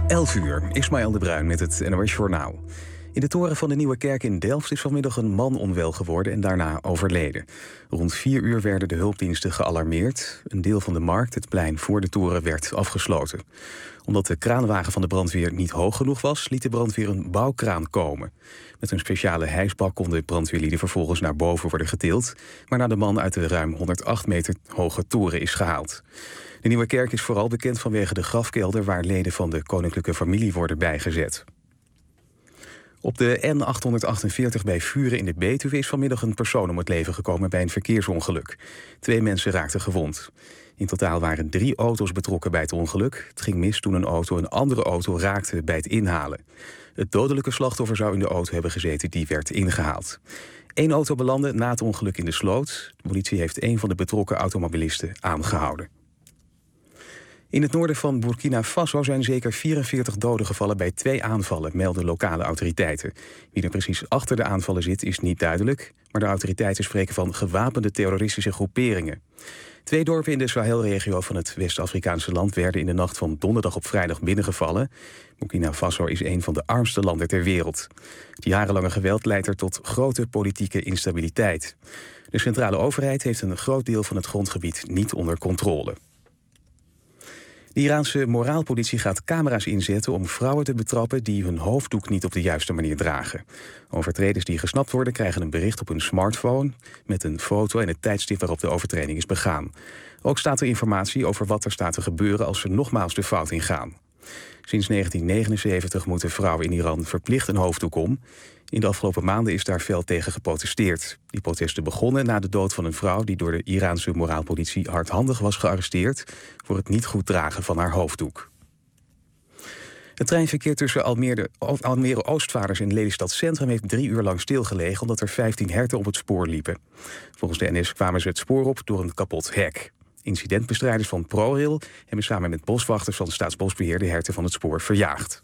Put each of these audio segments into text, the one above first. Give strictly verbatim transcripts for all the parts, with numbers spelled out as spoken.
elf uur, Ismaël de Bruin met het N O S Journaal. In de toren van de Nieuwe Kerk in Delft is vanmiddag een man onwel geworden en daarna overleden. Rond vier uur werden de hulpdiensten gealarmeerd. Een deel van de markt, het plein voor de toren, werd afgesloten. Omdat de kraanwagen van de brandweer niet hoog genoeg was, liet de brandweer een bouwkraan komen. Met een speciale hijsbak konden brandweerlieden vervolgens naar boven worden getild, waarna de man uit de ruim honderdacht meter hoge toren is gehaald. De Nieuwe Kerk is vooral bekend vanwege de grafkelder waar leden van de koninklijke familie worden bijgezet. Op de N achthonderdachtenveertig bij Vuren in de Betuwe is vanmiddag een persoon om het leven gekomen bij een verkeersongeluk. Twee mensen raakten gewond. In totaal waren drie auto's betrokken bij het ongeluk. Het ging mis toen een auto een andere auto raakte bij het inhalen. Het dodelijke slachtoffer zou in de auto hebben gezeten, die werd ingehaald. Eén auto belandde na het ongeluk in de sloot. De politie heeft een van de betrokken automobilisten aangehouden. In het noorden van Burkina Faso zijn zeker vierenveertig doden gevallen bij twee aanvallen, melden lokale autoriteiten. Wie er precies achter de aanvallen zit, is niet duidelijk, maar de autoriteiten spreken van gewapende terroristische groeperingen. Twee dorpen in de Sahelregio van het West-Afrikaanse land werden in de nacht van donderdag op vrijdag binnengevallen. Burkina Faso is een van de armste landen ter wereld. Het jarenlange geweld leidt er tot grote politieke instabiliteit. De centrale overheid heeft een groot deel van het grondgebied niet onder controle. De Iraanse moraalpolitie gaat camera's inzetten om vrouwen te betrappen die hun hoofddoek niet op de juiste manier dragen. Overtreders die gesnapt worden krijgen een bericht op hun smartphone met een foto en het tijdstip waarop de overtreding is begaan. Ook staat er informatie over wat er staat te gebeuren als ze nogmaals de fout ingaan. Sinds negentien negenenzeventig moeten vrouwen in Iran verplicht een hoofddoek om. In de afgelopen maanden is daar fel tegen geprotesteerd. Die protesten begonnen na de dood van een vrouw die door de Iraanse moraalpolitie hardhandig was gearresteerd voor het niet goed dragen van haar hoofddoek. Het treinverkeer tussen Almere, Almere Oostvaarders en Lelystad Centrum heeft drie uur lang stilgelegen omdat er vijftien herten op het spoor liepen. Volgens de N S kwamen ze het spoor op door een kapot hek. Incidentbestrijders van ProRail hebben samen met boswachters van Staatsbosbeheer de herten van het spoor verjaagd.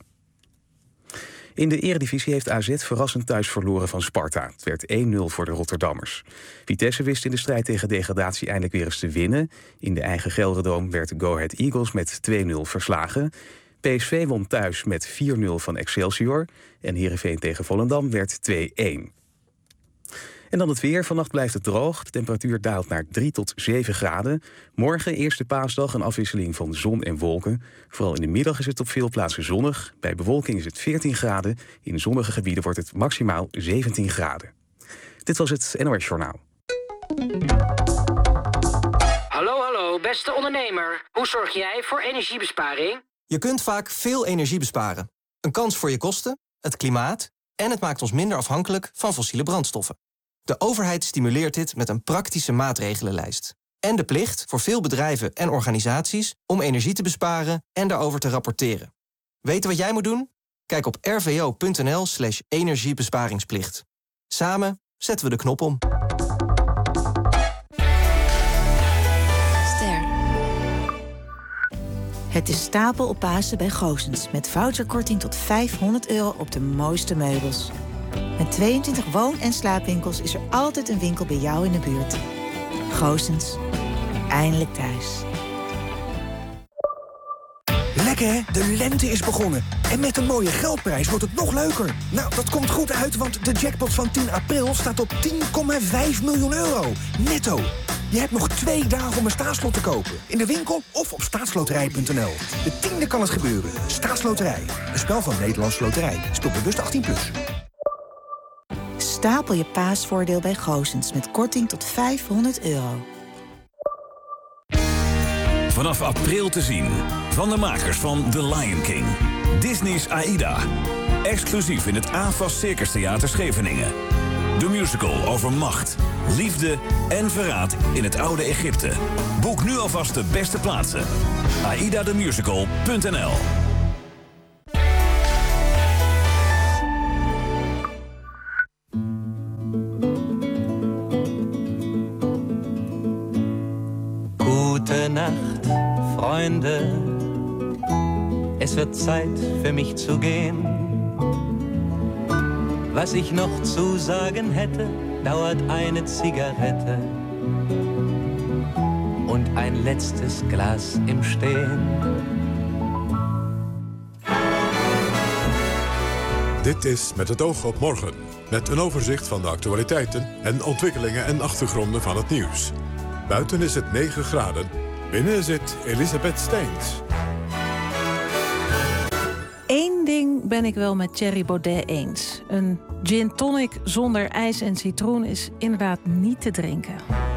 In de Eredivisie heeft A Z verrassend thuis verloren van Sparta. Het werd één nul voor de Rotterdammers. Vitesse wist in de strijd tegen degradatie eindelijk weer eens te winnen. In de eigen Gelderdoom werd Go Ahead Eagles met twee nul verslagen. P S V won thuis met vier nul van Excelsior. En Heerenveen tegen Volendam werd twee-één. En dan het weer. Vannacht blijft het droog. De temperatuur daalt naar drie tot zeven graden. Morgen, eerste paasdag, een afwisseling van zon en wolken. Vooral in de middag is het op veel plaatsen zonnig. Bij bewolking is het veertien graden. In zonnige gebieden wordt het maximaal zeventien graden. Dit was het N O S Journaal. Hallo, hallo, beste ondernemer. Hoe zorg jij voor energiebesparing? Je kunt vaak veel energie besparen. Een kans voor je kosten, het klimaat en het maakt ons minder afhankelijk van fossiele brandstoffen. De overheid stimuleert dit met een praktische maatregelenlijst. En de plicht voor veel bedrijven en organisaties om energie te besparen en daarover te rapporteren. Weten wat jij moet doen? Kijk op rvo.nl slash energiebesparingsplicht. Samen zetten we de knop om. Ster. Het is stapel op Pasen bij Goossens met voucherkorting tot vijfhonderd euro op de mooiste meubels. Met tweeëntwintig woon- en slaapwinkels is er altijd een winkel bij jou in de buurt. Goossens. Eindelijk thuis. Lekker hè? De lente is begonnen. En met een mooie geldprijs wordt het nog leuker. Nou, dat komt goed uit, want de jackpot van tien april staat op tien komma vijf miljoen euro. Netto. Je hebt nog twee dagen om een staatslot te kopen. In de winkel of op staatsloterij punt n l. De tiende kan het gebeuren. Staatsloterij. Een spel van Nederlandse Loterij. Speel bewust achttien plus. Stapel je paasvoordeel bij Goossens met korting tot vijfhonderd euro. Vanaf april te zien. Van de makers van The Lion King. Disney's Aida. Exclusief in het AFAS Circus Theater Scheveningen. De musical over macht, liefde en verraad in het oude Egypte. Boek nu alvast de beste plaatsen. aida the musical punt n l. Gute Nacht, Freunde. Es wird Zeit für mich zu gehen. Was ich noch zu sagen hätte, dauert eine Zigarette und ein letztes Glas im Stehen. Dit is Met het oog op morgen. Met een overzicht van de actualiteiten en ontwikkelingen en achtergronden van het nieuws. Buiten is het negen graden. Binnen zit Elisabeth Steins. Eén ding ben ik wel met Thierry Baudet eens. Een gin tonic zonder ijs en citroen is inderdaad niet te drinken.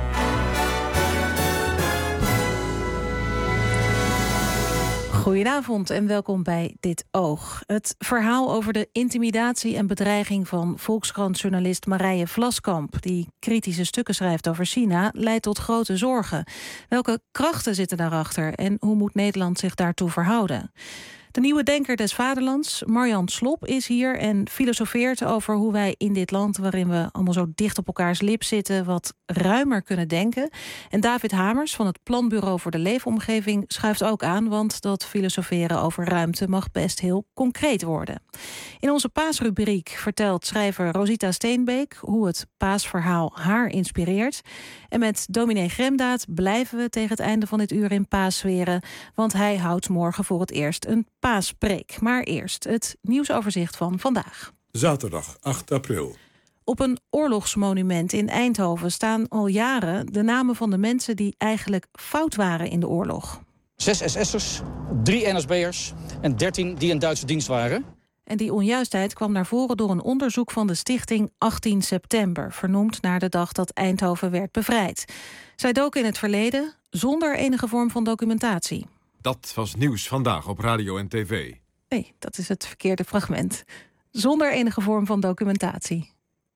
Goedenavond en welkom bij Dit Oog. Het verhaal over de intimidatie en bedreiging van Volkskrant-journalist Marije Vlaskamp, die kritische stukken schrijft over China, leidt tot grote zorgen. Welke krachten zitten daarachter en hoe moet Nederland zich daartoe verhouden? De nieuwe denker des vaderlands, Marjan Slop, is hier en filosofeert over hoe wij in dit land, waarin we allemaal zo dicht op elkaars lip zitten, wat ruimer kunnen denken. En David Hamers van het Planbureau voor de Leefomgeving schuift ook aan, want dat filosoferen over ruimte mag best heel concreet worden. In onze paasrubriek vertelt schrijver Rosita Steenbeek hoe het paasverhaal haar inspireert. En met dominee Gremdaad blijven we tegen het einde van dit uur in paassferen, want hij houdt morgen voor het eerst een paaspreek. Maar eerst het nieuwsoverzicht van vandaag. Zaterdag acht april. Op een oorlogsmonument in Eindhoven staan al jaren de namen van de mensen die eigenlijk fout waren in de oorlog. Zes S S'ers, drie N S B'ers en dertien die in Duitse dienst waren. En die onjuistheid kwam naar voren door een onderzoek van de stichting achttien september... vernoemd naar de dag dat Eindhoven werd bevrijd. Zij doken in het verleden zonder enige vorm van documentatie. Dat was nieuws vandaag op radio en tv. Nee, dat is het verkeerde fragment. Zonder enige vorm van documentatie.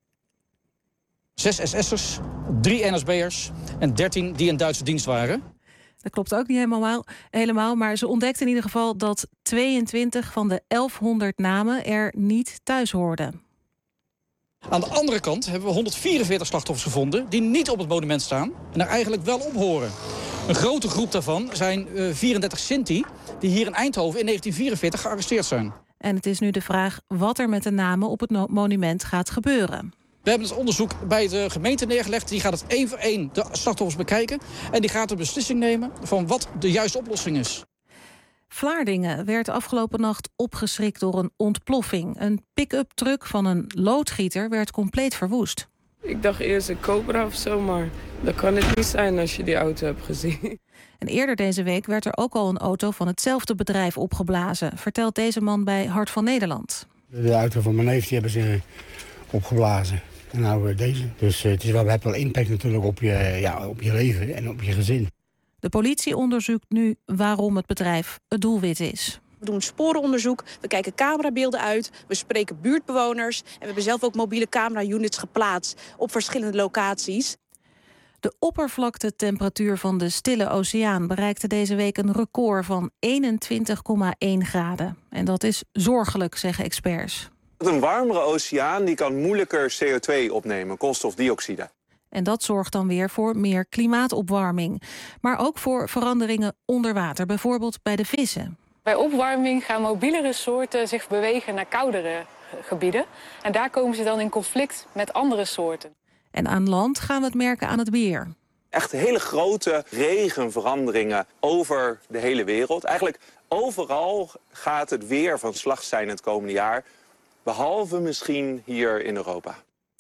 Zes S S'ers, drie N S B'ers en dertien die in Duitse dienst waren. Dat klopt ook niet helemaal, helemaal, maar ze ontdekten in ieder geval dat tweeëntwintig van de elfhonderd namen er niet thuis hoorden. Aan de andere kant hebben we honderdvierenveertig slachtoffers gevonden die niet op het monument staan en er eigenlijk wel op horen. Een grote groep daarvan zijn uh, vierendertig Sinti die hier in Eindhoven in negentien vierenveertig gearresteerd zijn. En het is nu de vraag wat er met de namen op het no- monument gaat gebeuren. We hebben het onderzoek bij de gemeente neergelegd. Die gaat het één voor één de slachtoffers bekijken. En die gaat de beslissing nemen van wat de juiste oplossing is. Vlaardingen werd afgelopen nacht opgeschrikt door een ontploffing. Een pick-up truck van een loodgieter werd compleet verwoest. Ik dacht eerst een Cobra of zo, maar dat kan het niet zijn als je die auto hebt gezien. En eerder deze week werd er ook al een auto van hetzelfde bedrijf opgeblazen, vertelt deze man bij Hart van Nederland. De auto van mijn neef die hebben ze opgeblazen. En nou deze. Dus het is wel, het heeft wel impact natuurlijk op je, ja, op je leven en op je gezin. De politie onderzoekt nu waarom het bedrijf het doelwit is. We doen sporenonderzoek, we kijken camerabeelden uit, we spreken buurtbewoners en we hebben zelf ook mobiele camera-units geplaatst op verschillende locaties. De oppervlaktetemperatuur van de Stille Oceaan bereikte deze week een record van eenentwintig komma één graden. En dat is zorgelijk, zeggen experts. Een warmere oceaan die kan moeilijker C O twee opnemen, koolstofdioxide. En dat zorgt dan weer voor meer klimaatopwarming. Maar ook voor veranderingen onder water, bijvoorbeeld bij de vissen. Bij opwarming gaan mobielere soorten zich bewegen naar koudere gebieden. En daar komen ze dan in conflict met andere soorten. En aan land gaan we het merken aan het weer. Echt hele grote regenveranderingen over de hele wereld. Eigenlijk overal gaat het weer van slag zijn het komende jaar. Behalve misschien hier in Europa.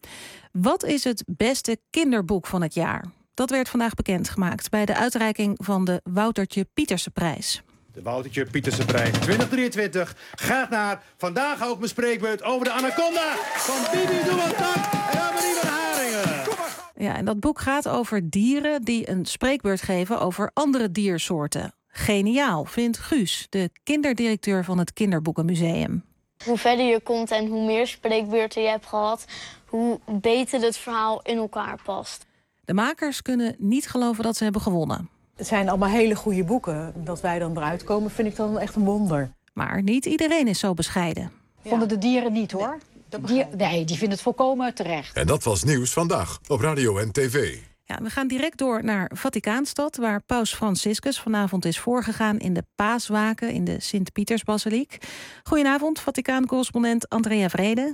Wat is het beste kinderboek van het jaar? Dat werd vandaag bekendgemaakt bij de uitreiking van de Woutertje Pietersenprijs. De Woutertje Pietersenprijs twintig drieëntwintig gaat naar vandaag ook mijn spreekbeurt over de anaconda van Bibi Doemantak en Annemarie van Haringen. Ja, en dat boek gaat over dieren die een spreekbeurt geven over andere diersoorten. Geniaal, vindt Guus, de kinderdirecteur van het Kinderboekenmuseum. Hoe verder je komt en hoe meer spreekbeurten je hebt gehad, hoe beter het verhaal in elkaar past. De makers kunnen niet geloven dat ze hebben gewonnen. Het zijn allemaal hele goede boeken. Dat wij dan eruit komen, vind ik dan echt een wonder. Maar niet iedereen is zo bescheiden. Vonden de dieren niet, hoor. Die, nee, die vinden het volkomen terecht. En dat was nieuws vandaag op radio en tv. Ja, we gaan direct door naar Vaticaanstad, waar paus Franciscus vanavond is voorgegaan in de paaswaken in de Sint-Pietersbasiliek. Goedenavond, Vaticaan-correspondent Andrea Vrede.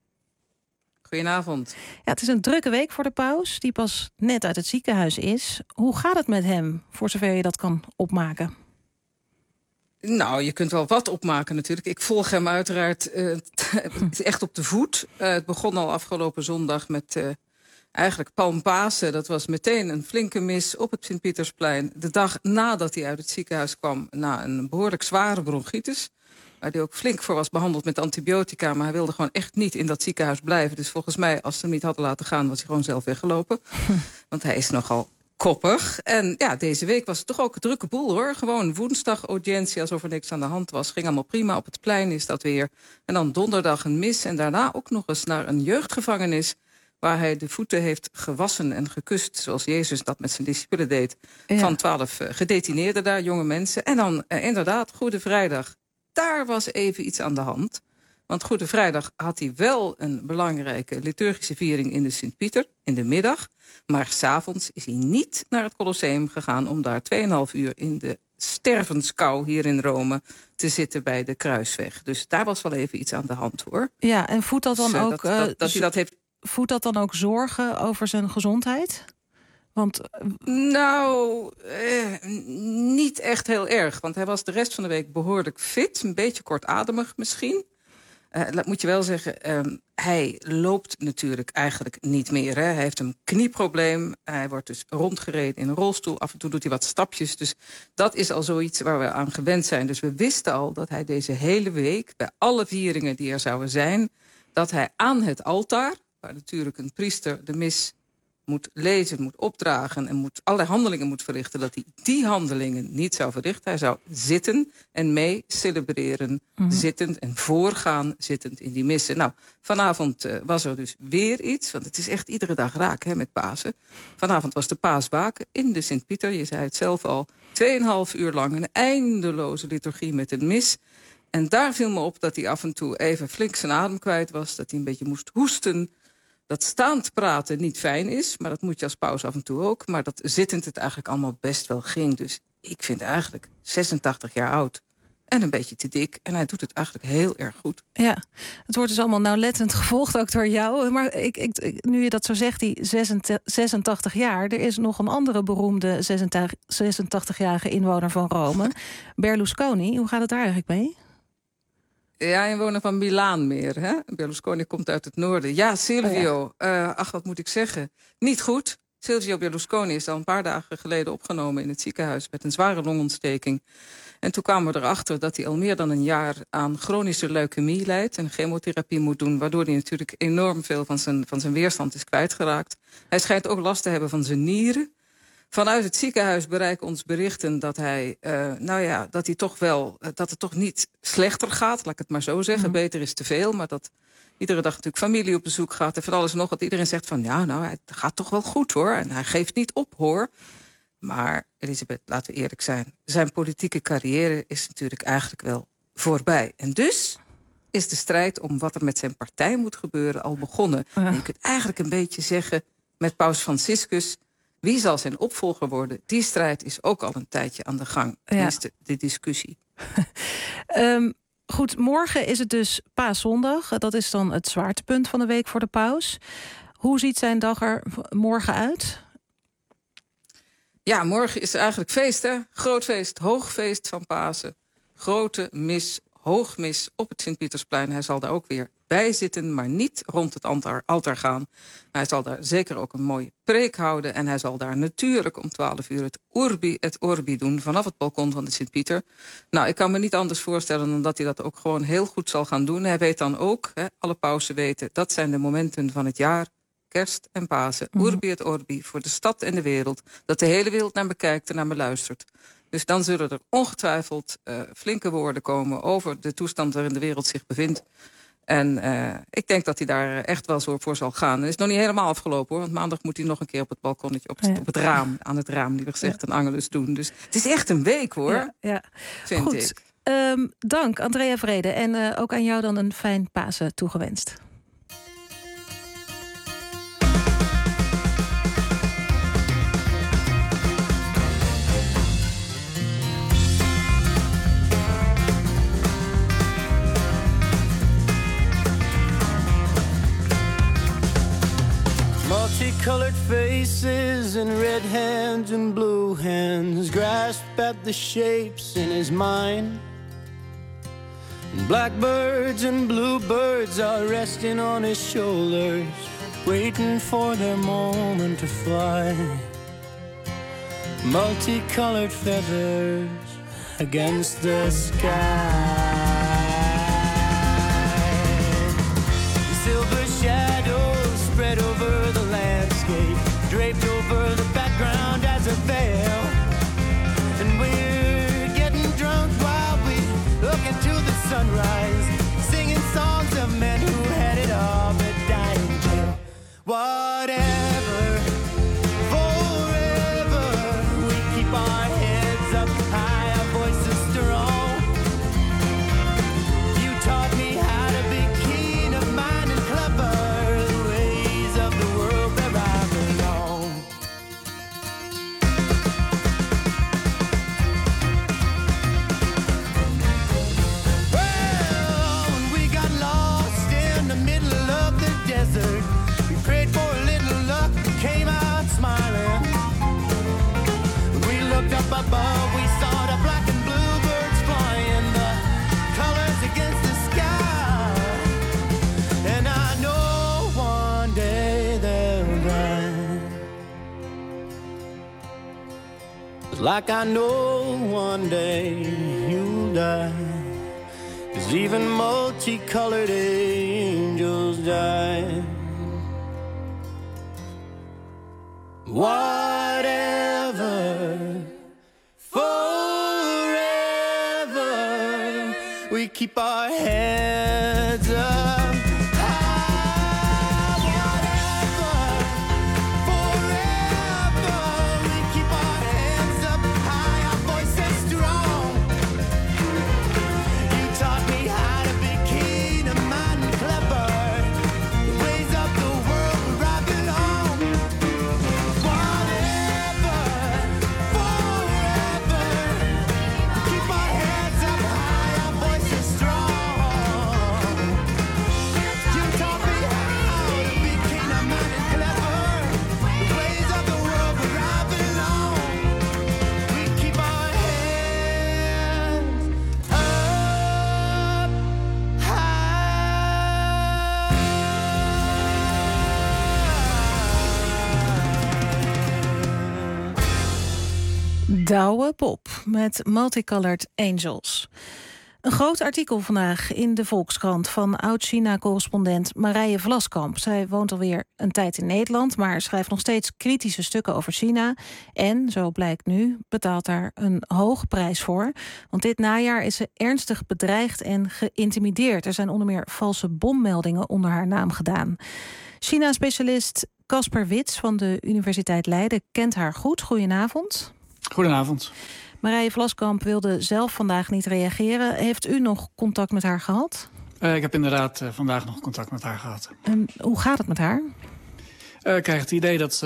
Goedenavond. Ja, het is een drukke week voor de paus, die pas net uit het ziekenhuis is. Hoe gaat het met hem, voor zover je dat kan opmaken? Nou, je kunt wel wat opmaken natuurlijk. Ik volg hem uiteraard uh, echt op de voet. Uh, het begon al afgelopen zondag met uh, eigenlijk Palmpasen. Dat was meteen een flinke mis op het Sint-Pietersplein. De dag nadat hij uit het ziekenhuis kwam na een behoorlijk zware bronchitis. Waar hij ook flink voor was behandeld met antibiotica. Maar hij wilde gewoon echt niet in dat ziekenhuis blijven. Dus volgens mij, als ze hem niet hadden laten gaan, was hij gewoon zelf weggelopen. Want hij is nogal koppig. En ja, deze week was het toch ook een drukke boel, hoor. Gewoon woensdag audiëntie, alsof er niks aan de hand was. Ging allemaal prima, op het plein is dat weer. En dan donderdag een mis. En daarna ook nog eens naar een jeugdgevangenis, waar hij de voeten heeft gewassen en gekust, zoals Jezus dat met zijn discipelen deed, ja. van twaalf uh, gedetineerden daar, jonge mensen. En dan uh, inderdaad, Goede Vrijdag. Daar was even iets aan de hand. Want Goede Vrijdag had hij wel een belangrijke liturgische viering in de Sint-Pieter, in de middag. Maar 's avonds is hij niet naar het Colosseum gegaan om daar tweeënhalf uur in de stervenskou hier in Rome te zitten bij de Kruisweg. Dus daar was wel even iets aan de hand, hoor. Ja, en voedt dat dan dus, uh, ook... Dat, dat, uh, dat hij dat heeft... Voedt dat dan ook zorgen over zijn gezondheid? Want... Nou, eh, niet echt heel erg. Want hij was de rest van de week behoorlijk fit. Een beetje kortademig misschien. Uh, moet je wel zeggen, uh, hij loopt natuurlijk eigenlijk niet meer. Hè. Hij heeft een knieprobleem. Hij wordt dus rondgereden in een rolstoel. Af en toe doet hij wat stapjes. Dus dat is al zoiets waar we aan gewend zijn. Dus we wisten al dat hij deze hele week, bij alle vieringen die er zouden zijn, dat hij aan het altaar, waar natuurlijk een priester de mis moet lezen, moet opdragen en moet allerlei handelingen moet verrichten, dat hij die handelingen niet zou verrichten. Hij zou zitten en mee celebreren, mm-hmm. zittend en voorgaan zittend in die missen. Nou, vanavond uh, was er dus weer iets, want het is echt iedere dag raak, hè, met Pasen. Vanavond was de paaswaken in de Sint-Pieter, je zei het zelf al, tweeënhalf uur lang een eindeloze liturgie met een mis. En daar viel me op dat hij af en toe even flink zijn adem kwijt was, dat hij een beetje moest hoesten. Dat staand praten niet fijn is, maar dat moet je als paus af en toe ook. Maar dat zittend het eigenlijk allemaal best wel ging. Dus ik vind eigenlijk zesentachtig jaar oud en een beetje te dik. En hij doet het eigenlijk heel erg goed. Ja, het wordt dus allemaal nauwlettend gevolgd ook door jou. Maar ik, ik, nu je dat zo zegt, die zesentachtig jaar... er is nog een andere beroemde zesentachtig-jarige inwoner van Rome. Berlusconi, hoe gaat het daar eigenlijk mee? Ja, inwoner van Milaan meer. Hè? Berlusconi komt uit het noorden. Ja, Silvio. Oh ja. Uh, ach, wat moet ik zeggen? Niet goed. Silvio Berlusconi is al een paar dagen geleden opgenomen in het ziekenhuis met een zware longontsteking. En toen kwamen we erachter dat hij al meer dan een jaar aan chronische leukemie lijdt en chemotherapie moet doen, waardoor hij natuurlijk enorm veel van zijn, van zijn weerstand is kwijtgeraakt. Hij schijnt ook last te hebben van zijn nieren. Vanuit het ziekenhuis bereiken ons berichten dat hij, uh, nou ja, dat hij toch wel, uh, dat het toch niet slechter gaat, laat ik het maar zo zeggen. Mm-hmm. Beter is te veel, maar dat iedere dag natuurlijk familie op bezoek gaat en van alles en nog wat. Iedereen zegt van, ja, nou, het gaat toch wel goed, hoor. En hij geeft niet op, hoor. Maar, Elisabeth, laten we eerlijk zijn, zijn politieke carrière is natuurlijk eigenlijk wel voorbij. En dus is de strijd om wat er met zijn partij moet gebeuren al begonnen. Ja. En je kunt eigenlijk een beetje zeggen, met paus Franciscus, wie zal zijn opvolger worden? Die strijd is ook al een tijdje aan de gang. Tenminste, ja. de discussie. um, goed, morgen is het dus Paaszondag. Dat is dan het zwaartepunt van de week voor de paus. Hoe ziet zijn dag er morgen uit? Ja, morgen is er eigenlijk feest, hè? Groot feest, hoogfeest van Pasen. Grote mis, hoogmis op het Sint-Pietersplein. Hij zal daar ook weer bij zitten, maar niet rond het altaar, altaar gaan. Hij zal daar zeker ook een mooie preek houden. En hij zal daar natuurlijk om twaalf uur het Urbi et Orbi doen vanaf het balkon van de Sint-Pieter. Nou, ik kan me niet anders voorstellen dan dat hij dat ook gewoon heel goed zal gaan doen. Hij weet dan ook, hè, alle pausen weten, dat zijn de momenten van het jaar, kerst en Pasen. Mm-hmm. Urbi et Orbi, voor de stad en de wereld. Dat de hele wereld naar me kijkt en naar me luistert. Dus dan zullen er ongetwijfeld uh, flinke woorden komen over de toestand waarin de wereld zich bevindt. En uh, ik denk dat hij daar echt wel zo voor zal gaan. Het is nog niet helemaal afgelopen, hoor. Want maandag moet hij nog een keer op het balkonnetje, op het, ja. op het raam, aan het raam, liever gezegd, ja. een angelus doen. Dus het is echt een week, hoor. Ja, ja. Vind Goed. ik. Um, dank, Andrea Vrede. En uh, ook aan jou dan een fijn Pasen toegewenst. Multicolored faces and red hands and blue hands grasp at the shapes in his mind. Blackbirds and bluebirds are resting on his shoulders, waiting for their moment to fly. Multicolored feathers against the sky. Silver shadows spread over the landscape, draped over the background as a veil. And we're getting drunk while we look into the sunrise, singing songs of men who had it all but died in jail. Whatever, forever, we keep our heads up high, our voices strong. You taught me how to be keen of mind and clever, the ways of the world where I belong. Well, when we got lost in the middle of the desert, we prayed for a little luck and came out smiling. When we looked up above, we saw the black and blue birds flying, the colors against the sky. And I know one day they'll die, like I know one day you'll die. 'Cause even multicolored angels die. Whatever, forever, we keep our heads up. Douwe Bob met Multicolored Angels. Een groot artikel vandaag in de Volkskrant van oud-China-correspondent Marije Vlaskamp. Zij woont alweer een tijd in Nederland, maar schrijft nog steeds kritische stukken over China. En, zo blijkt nu, betaalt daar een hoge prijs voor. Want dit najaar is ze ernstig bedreigd en geïntimideerd. Er zijn onder meer valse bommeldingen onder haar naam gedaan. China-specialist Casper Wits van de Universiteit Leiden kent haar goed. Goedenavond. Goedenavond. Marije Vlaskamp wilde zelf vandaag niet reageren. Heeft u nog contact met haar gehad? Uh, ik heb inderdaad uh, vandaag nog contact met haar gehad. En hoe gaat het met haar? Uh, ik krijg het idee dat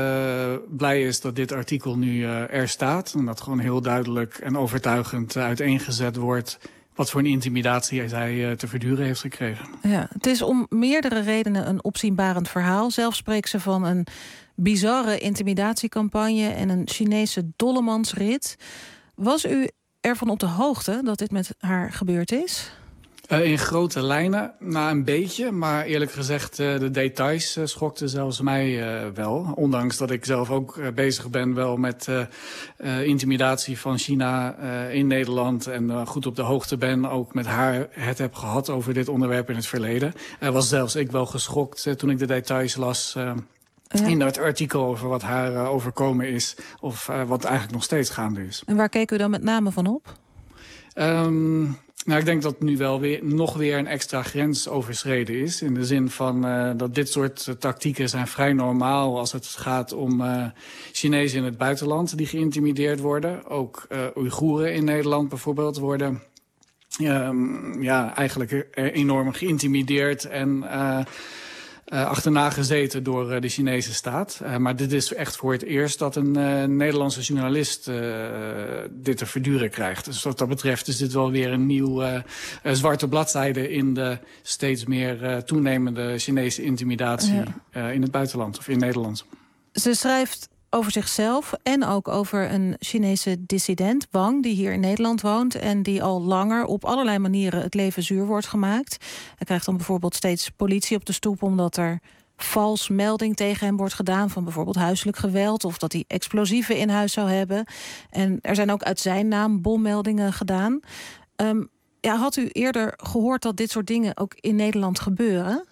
ze uh, blij is dat dit artikel nu uh, er staat. En dat gewoon heel duidelijk en overtuigend uiteengezet wordt wat voor een intimidatie zij uh, te verduren heeft gekregen. Ja, het is om meerdere redenen een opzienbarend verhaal. Zelf spreekt ze van een bizarre intimidatiecampagne en een Chinese dollemansrit. Was u ervan op de hoogte dat dit met haar gebeurd is? Uh, in grote lijnen, nou een beetje. Maar eerlijk gezegd, uh, de details uh, schokten zelfs mij uh, wel. Ondanks dat ik zelf ook uh, bezig ben wel met uh, uh, intimidatie van China uh, in Nederland. En uh, goed op de hoogte ben, ook met haar het heb gehad over dit onderwerp in het verleden. Uh, was zelfs ik wel geschokt uh, toen ik de details las Uh, Ja. in dat artikel over wat haar uh, overkomen is. Of uh, wat eigenlijk nog steeds gaande is. En waar keek u dan met name van op? Um, nou, ik denk dat nu wel weer nog weer een extra grens overschreden is. In de zin van uh, dat dit soort uh, tactieken zijn vrij normaal als het gaat om uh, Chinezen in het buitenland die geïntimideerd worden. Ook uh, Oeigoeren in Nederland bijvoorbeeld worden um, ja, eigenlijk enorm geïntimideerd en Uh, Uh, achterna gezeten door uh, de Chinese staat. Uh, maar dit is echt voor het eerst dat een uh, Nederlandse journalist uh, dit te verduren krijgt. Dus wat dat betreft is dit wel weer een nieuw uh, uh, zwarte bladzijde in de steeds meer uh, toenemende Chinese intimidatie ja. uh, in het buitenland of in Nederland. Ze schrijft over zichzelf en ook over een Chinese dissident, Wang, die hier in Nederland woont en die al langer op allerlei manieren het leven zuur wordt gemaakt. Hij krijgt dan bijvoorbeeld steeds politie op de stoep omdat er vals melding tegen hem wordt gedaan van bijvoorbeeld huiselijk geweld of dat hij explosieven in huis zou hebben. En er zijn ook uit zijn naam bommeldingen gedaan. Um, ja, had u eerder gehoord dat dit soort dingen ook in Nederland gebeuren?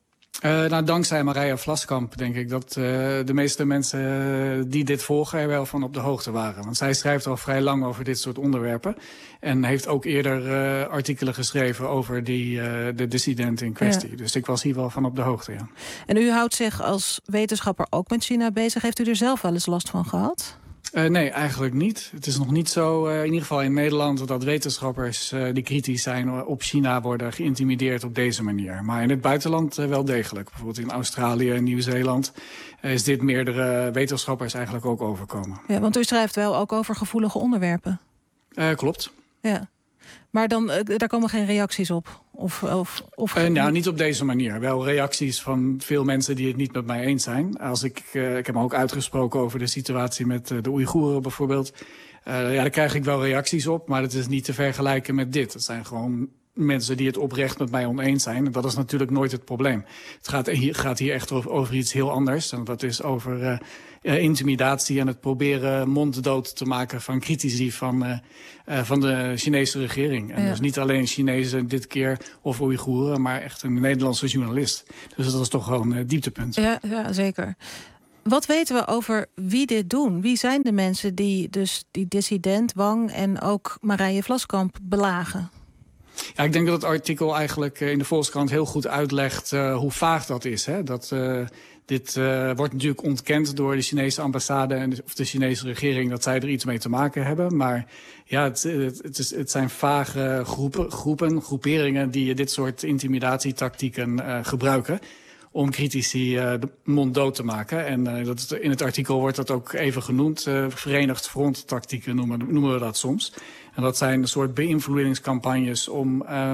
Uh, nou, dankzij Marije Vlaskamp denk ik dat uh, de meeste mensen uh, die dit volgen er wel van op de hoogte waren. Want zij schrijft al vrij lang over dit soort onderwerpen. En heeft ook eerder uh, artikelen geschreven over die, uh, de dissident in kwestie. Ja. Dus ik was hier wel van op de hoogte, ja. En u houdt zich als wetenschapper ook met China bezig. Heeft u er zelf wel eens last van gehad? Uh, nee, eigenlijk niet. Het is nog niet zo, uh, in ieder geval in Nederland, dat wetenschappers uh, die kritisch zijn op China worden geïntimideerd op deze manier. Maar in het buitenland uh, wel degelijk. Bijvoorbeeld in Australië en Nieuw-Zeeland uh, is dit meerdere wetenschappers eigenlijk ook overkomen. Ja, want u schrijft wel ook over gevoelige onderwerpen. Uh, klopt. Ja. Maar dan, daar komen geen reacties op? Of, of, of... Uh, nou, niet op deze manier. Wel reacties van veel mensen die het niet met mij eens zijn. Als ik, uh, ik heb me ook uitgesproken over de situatie met uh, de Oeigoeren bijvoorbeeld. Uh, ja, daar krijg ik wel reacties op, maar het is niet te vergelijken met dit. Het zijn gewoon mensen die het oprecht met mij oneens zijn. En dat is natuurlijk nooit het probleem. Het gaat hier, gaat hier echt over, over iets heel anders. En dat is over uh, uh, intimidatie en het proberen monddood te maken van critici van, uh, uh, van de Chinese regering. En ja. Dus niet alleen Chinezen dit keer of Oeigoeren, maar echt een Nederlandse journalist. Dus dat is toch wel een uh, dieptepunt. Ja, ja, zeker. Wat weten we over wie dit doen? Wie zijn de mensen die dus die dissident Wang en ook Marije Vlaskamp belagen? Ja, ik denk dat het artikel eigenlijk in de Volkskrant heel goed uitlegt uh, hoe vaag dat is. Hè? Dat, uh, dit uh, wordt natuurlijk ontkend door de Chinese ambassade en de, of de Chinese regering dat zij er iets mee te maken hebben. Maar ja, het, het, het, is, het zijn vage groepen, groepen, groeperingen die dit soort intimidatietactieken uh, gebruiken om critici uh, de mond dood te maken. En uh, dat, in het artikel wordt dat ook even genoemd. Uh, Verenigd Front tactieken noemen, noemen we dat soms. En dat zijn een soort beïnvloedingscampagnes om uh,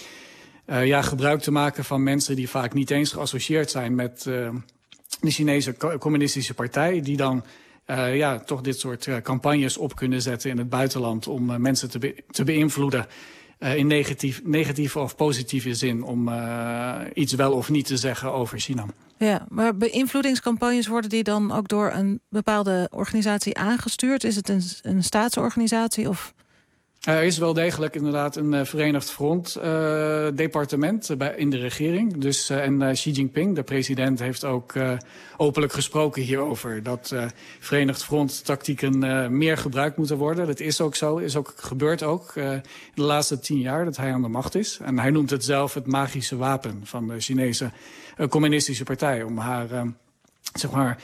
uh, ja, gebruik te maken van mensen die vaak niet eens geassocieerd zijn met uh, de Chinese communistische partij. Die dan uh, ja, toch dit soort uh, campagnes op kunnen zetten in het buitenland om uh, mensen te, be te beïnvloeden. Uh, in negatief, negatieve of positieve zin om uh, iets wel of niet te zeggen over China. Ja, maar beïnvloedingscampagnes worden die dan ook door een bepaalde organisatie aangestuurd? Is het een, een staatsorganisatie of... Er is wel degelijk inderdaad een uh, Verenigd Front uh, departement uh, bij, in de regering. Dus, uh, en uh, Xi Jinping, de president, heeft ook uh, openlijk gesproken hierover. Dat uh, Verenigd Front tactieken uh, meer gebruikt moeten worden. Dat is ook zo, is ook gebeurd ook uh, in de laatste tien jaar dat hij aan de macht is. En hij noemt het zelf het magische wapen van de Chinese uh, communistische partij. Om haar, uh, zeg maar,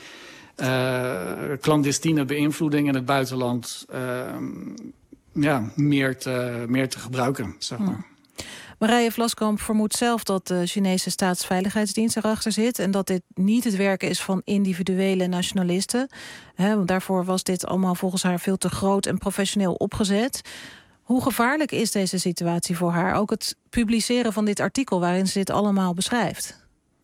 uh, clandestine beïnvloeding in het buitenland... Uh, Ja, meer te, meer te gebruiken, zeg maar. Hmm. Marije Vlaskamp vermoedt zelf dat de Chinese staatsveiligheidsdienst erachter zit en dat dit niet het werk is van individuele nationalisten. He, want daarvoor was dit allemaal volgens haar veel te groot en professioneel opgezet. Hoe gevaarlijk is deze situatie voor haar? Ook het publiceren van dit artikel waarin ze dit allemaal beschrijft.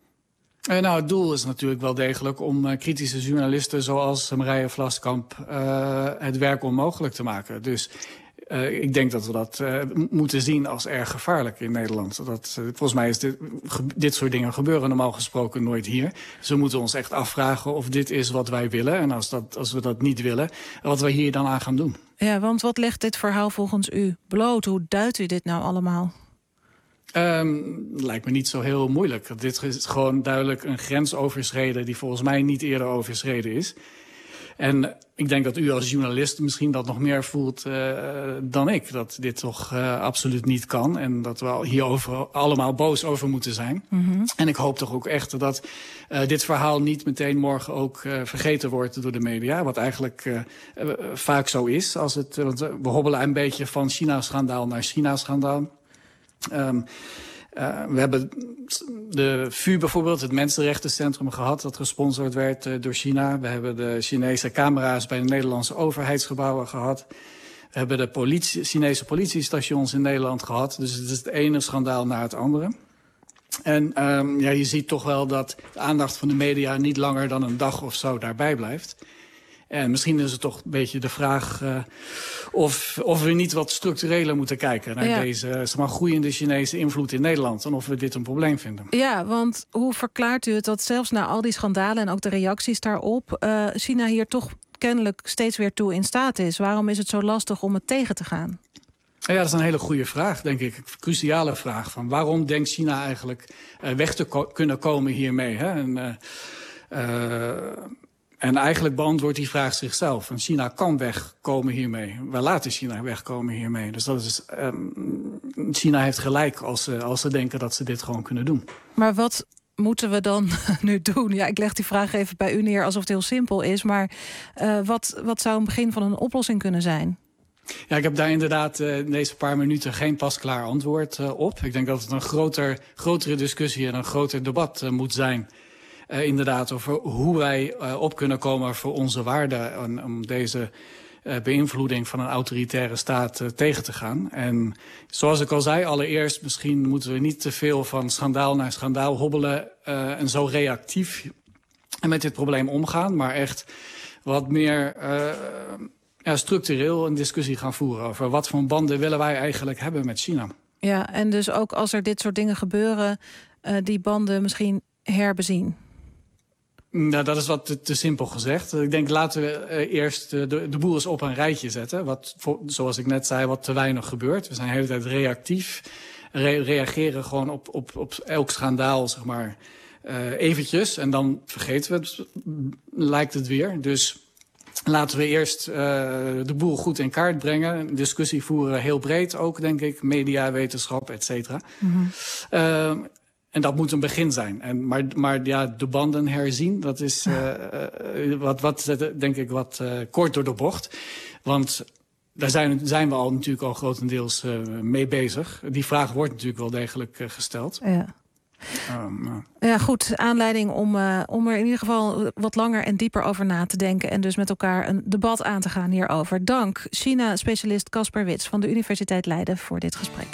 Uh, nou, het doel is natuurlijk wel degelijk om uh, kritische journalisten zoals Marije Vlaskamp uh, het werk onmogelijk te maken. Dus uh, ik denk dat we dat uh, moeten zien als erg gevaarlijk in Nederland. Dat, uh, volgens mij is dit, ge, dit soort dingen gebeuren normaal gesproken nooit hier. Dus we moeten ons echt afvragen of dit is wat wij willen. En als, dat, als we dat niet willen, wat wij hier dan aan gaan doen. Ja, want wat legt dit verhaal volgens u bloot? Hoe duidt u dit nou allemaal? Um, lijkt me niet zo heel moeilijk. Dit is gewoon duidelijk een grens overschreden die volgens mij niet eerder overschreden is. En ik denk dat u als journalist misschien dat nog meer voelt uh, dan ik. Dat dit toch uh, absoluut niet kan. En dat we hierover allemaal boos over moeten zijn. Mm-hmm. En ik hoop toch ook echt dat uh, dit verhaal niet meteen morgen ook uh, vergeten wordt door de media. Wat eigenlijk uh, uh, vaak zo is. Als het, want we hobbelen een beetje van China-schandaal naar China-schandaal. Um, uh, we hebben de V U bijvoorbeeld, het Mensenrechtencentrum gehad, dat gesponsord werd uh, door China. We hebben de Chinese camera's bij de Nederlandse overheidsgebouwen gehad. We hebben de politie, Chinese politiestations in Nederland gehad. Dus het is het ene schandaal na het andere. En um, ja, je ziet toch wel dat de aandacht van de media niet langer dan een dag of zo daarbij blijft. En misschien is het toch een beetje de vraag uh, of, of we niet wat structureler moeten kijken naar ja. deze zeg maar, groeiende Chinese invloed in Nederland. En of we dit een probleem vinden. Ja, want hoe verklaart u het dat zelfs na al die schandalen en ook de reacties daarop, uh, China hier toch kennelijk steeds weer toe in staat is? Waarom is het zo lastig om het tegen te gaan? Ja, dat is een hele goede vraag, denk ik. Een cruciale vraag. Van waarom denkt China eigenlijk uh, weg te ko- kunnen komen hiermee? Hè? En, uh, uh, en eigenlijk beantwoordt die vraag zichzelf. En China kan wegkomen hiermee. Wij laten China wegkomen hiermee. Dus dat is, um, China heeft gelijk als ze, als ze denken dat ze dit gewoon kunnen doen. Maar wat moeten we dan nu doen? Ja, ik leg die vraag even bij u neer alsof het heel simpel is. Maar uh, wat, wat zou een begin van een oplossing kunnen zijn? Ja, ik heb daar inderdaad uh, in deze paar minuten geen pasklaar antwoord uh, op. Ik denk dat het een groter, grotere discussie en een groter debat uh, moet zijn. Uh, inderdaad over hoe wij uh, op kunnen komen voor onze waarden en om deze uh, beïnvloeding van een autoritaire staat uh, tegen te gaan. En zoals ik al zei, allereerst misschien moeten we niet te veel van schandaal naar schandaal hobbelen uh, en zo reactief met dit probleem omgaan, maar echt wat meer Uh, Ja, structureel een discussie gaan voeren over wat voor banden willen wij eigenlijk hebben met China. Ja, en dus ook als er dit soort dingen gebeuren, uh, die banden misschien herbezien. Nou, dat is wat te, te simpel gezegd. Ik denk, laten we uh, eerst uh, de, de boel eens op een rijtje zetten. Wat, voor, zoals ik net zei, wat te weinig gebeurt. We zijn de hele tijd reactief. Re- reageren gewoon op, op, op elk schandaal, zeg maar, uh, eventjes. En dan vergeten we het, lijkt het weer. Dus laten we eerst uh, de boel goed in kaart brengen. Een discussie voeren, heel breed ook, denk ik. Media, wetenschap, et cetera. Mm-hmm. Uh, en dat moet een begin zijn. En, maar maar ja, de banden herzien, dat is uh, uh, wat, wat, denk ik wat uh, kort door de bocht. Want daar zijn, zijn we al natuurlijk al grotendeels uh, mee bezig. Die vraag wordt natuurlijk wel degelijk uh, gesteld. Ja. Um, uh. Ja, goed. Aanleiding om, uh, om er in ieder geval wat langer en dieper over na te denken. En dus met elkaar een debat aan te gaan hierover. Dank China-specialist Casper Wits van de Universiteit Leiden voor dit gesprek.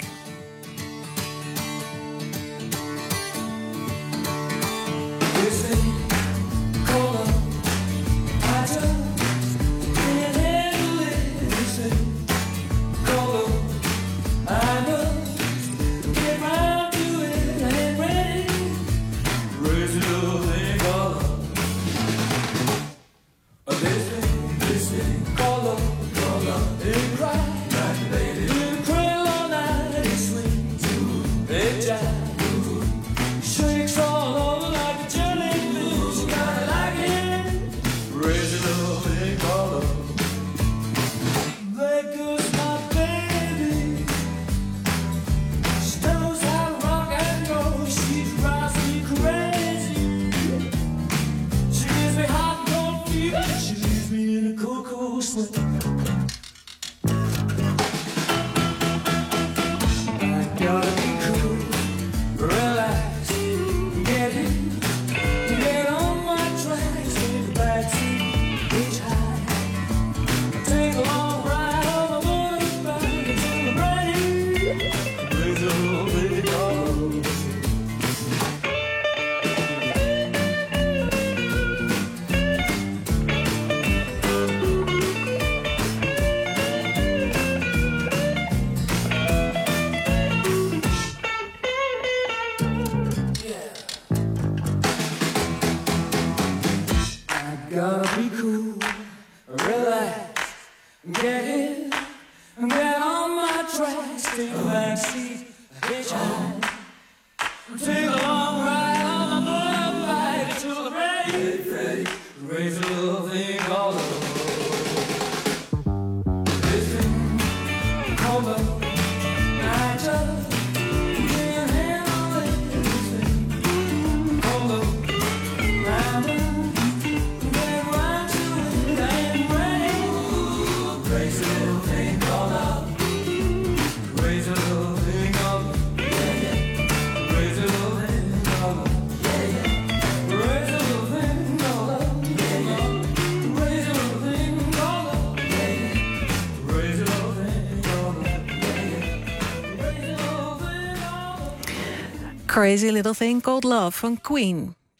Crazy Little Thing Called Love van Queen.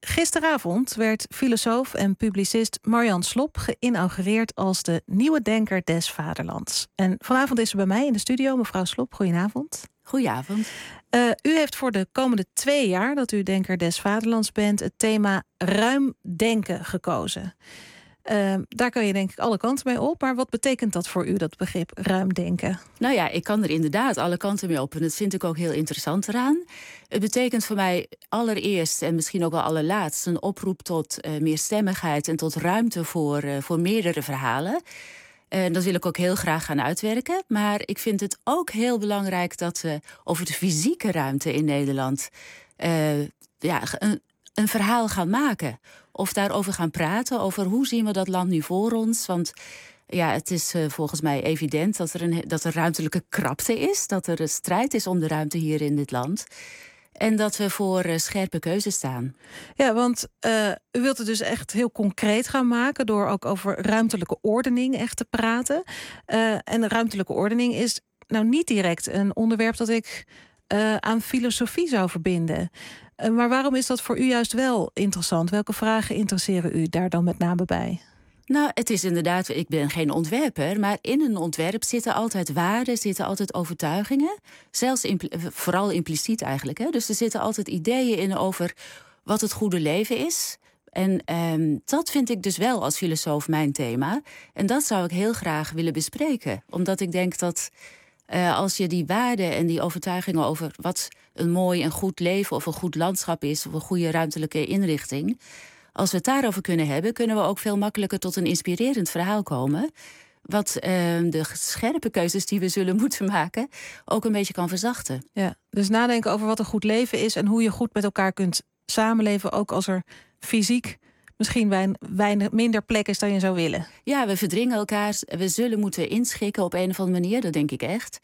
gisteravond werd filosoof en publicist Marjan Slop geïnaugureerd als de nieuwe denker des vaderlands. En vanavond is ze bij mij in de studio. Mevrouw Slop, goedenavond. Goedenavond. Uh, u heeft voor de komende twee jaar dat u denker des vaderlands bent het thema ruim denken gekozen. Uh, daar kun je denk ik alle kanten mee op. Maar wat betekent dat voor u, dat begrip ruim denken? Nou ja, ik kan er inderdaad alle kanten mee op. En dat vind ik ook heel interessant eraan. Het betekent voor mij allereerst en misschien ook wel allerlaatst een oproep tot uh, meerstemmigheid en tot ruimte voor, uh, voor meerdere verhalen. En dat wil ik ook heel graag gaan uitwerken. Maar ik vind het ook heel belangrijk dat we over de fysieke ruimte in Nederland uh, ja, een, een verhaal gaan maken. Of daarover gaan praten, over hoe zien we dat land nu voor ons. Want ja, het is uh, volgens mij evident dat er, een, dat er ruimtelijke krapte is. Dat er een strijd is om de ruimte hier in dit land. En dat we voor uh, scherpe keuzes staan. Ja, want uh, u wilt het dus echt heel concreet gaan maken door ook over ruimtelijke ordening echt te praten. Uh, en de ruimtelijke ordening is nou niet direct een onderwerp dat ik uh, aan filosofie zou verbinden. Uh, maar waarom is dat voor u juist wel interessant? Welke vragen interesseren u daar dan met name bij? Nou, het is inderdaad, ik ben geen ontwerper, maar in een ontwerp zitten altijd waarden, zitten altijd overtuigingen. Zelfs impl- vooral impliciet eigenlijk. Hè? Dus er zitten altijd ideeën in over wat het goede leven is. En um, dat vind ik dus wel als filosoof mijn thema. En dat zou ik heel graag willen bespreken. Omdat ik denk dat uh, als je die waarden en die overtuigingen over wat een mooi en goed leven of een goed landschap is, of een goede ruimtelijke inrichting, als we het daarover kunnen hebben, kunnen we ook veel makkelijker tot een inspirerend verhaal komen. Wat uh, de scherpe keuzes die we zullen moeten maken ook een beetje kan verzachten. Ja, dus nadenken over wat een goed leven is en hoe je goed met elkaar kunt samenleven, ook als er fysiek misschien weinig, weinig minder plek is dan je zou willen. Ja, we verdringen elkaar. We zullen moeten inschikken op een of andere manier, dat denk ik echt.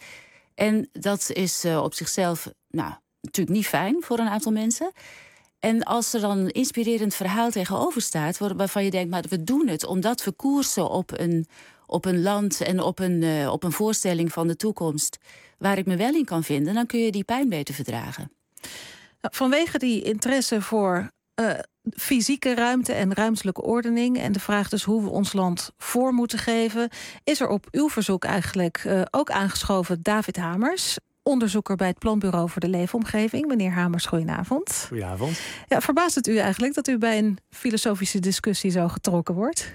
En dat is uh, op zichzelf nou, natuurlijk niet fijn voor een aantal mensen. En als er dan een inspirerend verhaal tegenover staat, waarvan je denkt, maar we doen het omdat we koersen op een, op een land en op een, uh, op een voorstelling van de toekomst waar ik me wel in kan vinden, dan kun je die pijn beter verdragen. Nou, vanwege die interesse voor uh, fysieke ruimte en ruimtelijke ordening en de vraag dus hoe we ons land voor moeten geven, is er op uw verzoek eigenlijk uh, ook aangeschoven David Hamers, onderzoeker bij het Planbureau voor de Leefomgeving. Meneer Hamers, goedenavond. Goedenavond. Ja, verbaast het u eigenlijk dat u bij een filosofische discussie zo getrokken wordt?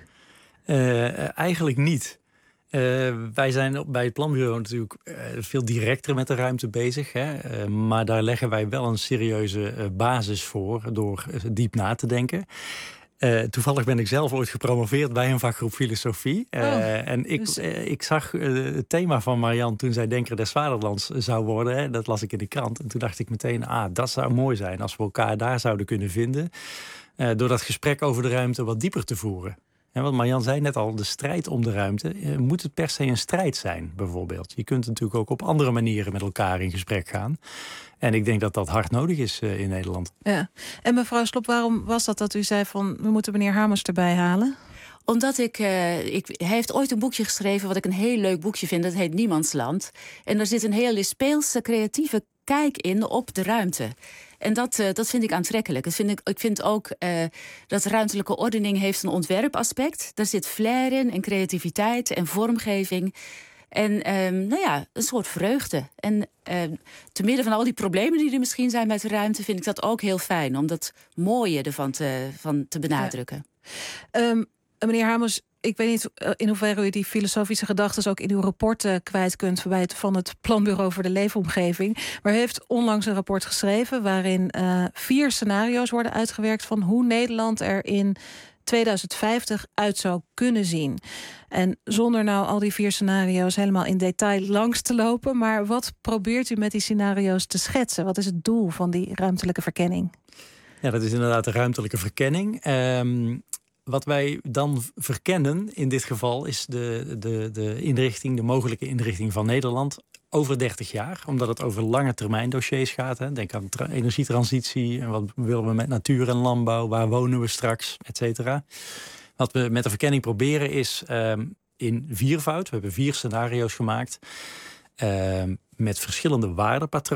Uh, eigenlijk niet. Uh, wij zijn bij het Planbureau natuurlijk uh, veel directer met de ruimte bezig. Hè? Uh, maar daar leggen wij wel een serieuze uh, basis voor door uh, diep na te denken. Uh, toevallig ben ik zelf ooit gepromoveerd bij een vakgroep filosofie. Uh, oh, en ik, dus... uh, ik zag uh, het thema van Marjan toen zij denker des vaderlands zou worden. Hè, dat las ik in de krant. En toen dacht ik meteen, ah, dat zou mooi zijn als we elkaar daar zouden kunnen vinden. Uh, door dat gesprek over de ruimte wat dieper te voeren. En wat Marjan zei net al, de strijd om de ruimte. Uh, moet het per se een strijd zijn, bijvoorbeeld? Je kunt natuurlijk ook op andere manieren met elkaar in gesprek gaan. En ik denk dat dat hard nodig is uh, in Nederland. Ja. En mevrouw Slop, waarom was dat dat u zei van we moeten meneer Hamers erbij halen? Omdat ik, uh, ik... Hij heeft ooit een boekje geschreven wat ik een heel leuk boekje vind. Dat heet Niemandsland. En daar zit een hele speelse, creatieve kijk in op de ruimte. En dat, uh, dat vind ik aantrekkelijk. Dat vind ik, ik vind ook uh, dat ruimtelijke ordening heeft een ontwerpaspect. Daar zit flair in en creativiteit en vormgeving. En um, nou ja, een soort vreugde. En uh, te midden van al die problemen die er misschien zijn met de ruimte, vind ik dat ook heel fijn om dat mooie ervan te, van te benadrukken. Ja. Um, meneer Hamers, ik weet niet in hoeverre u die filosofische gedachten ook in uw rapporten kwijt kunt bij het, van het Planbureau voor de Leefomgeving. Maar u heeft onlangs een rapport geschreven waarin uh, vier scenario's worden uitgewerkt van hoe Nederland er in tweeduizend vijftig uit zou kunnen zien. En zonder nou al die vier scenario's helemaal in detail langs te lopen, maar wat probeert u met die scenario's te schetsen? Wat is het doel van die ruimtelijke verkenning? Ja, dat is inderdaad de ruimtelijke verkenning. Um, wat wij dan verkennen in dit geval is de, de, de inrichting, de mogelijke inrichting van Nederland over dertig jaar, omdat het over lange termijn dossiers gaat. Hè. Denk aan tra- energietransitie, en wat willen we met natuur en landbouw, waar wonen we straks, et cetera. Wat we met de verkenning proberen is um, in viervoud, we hebben vier scenario's gemaakt, um, met verschillende waardepatronen.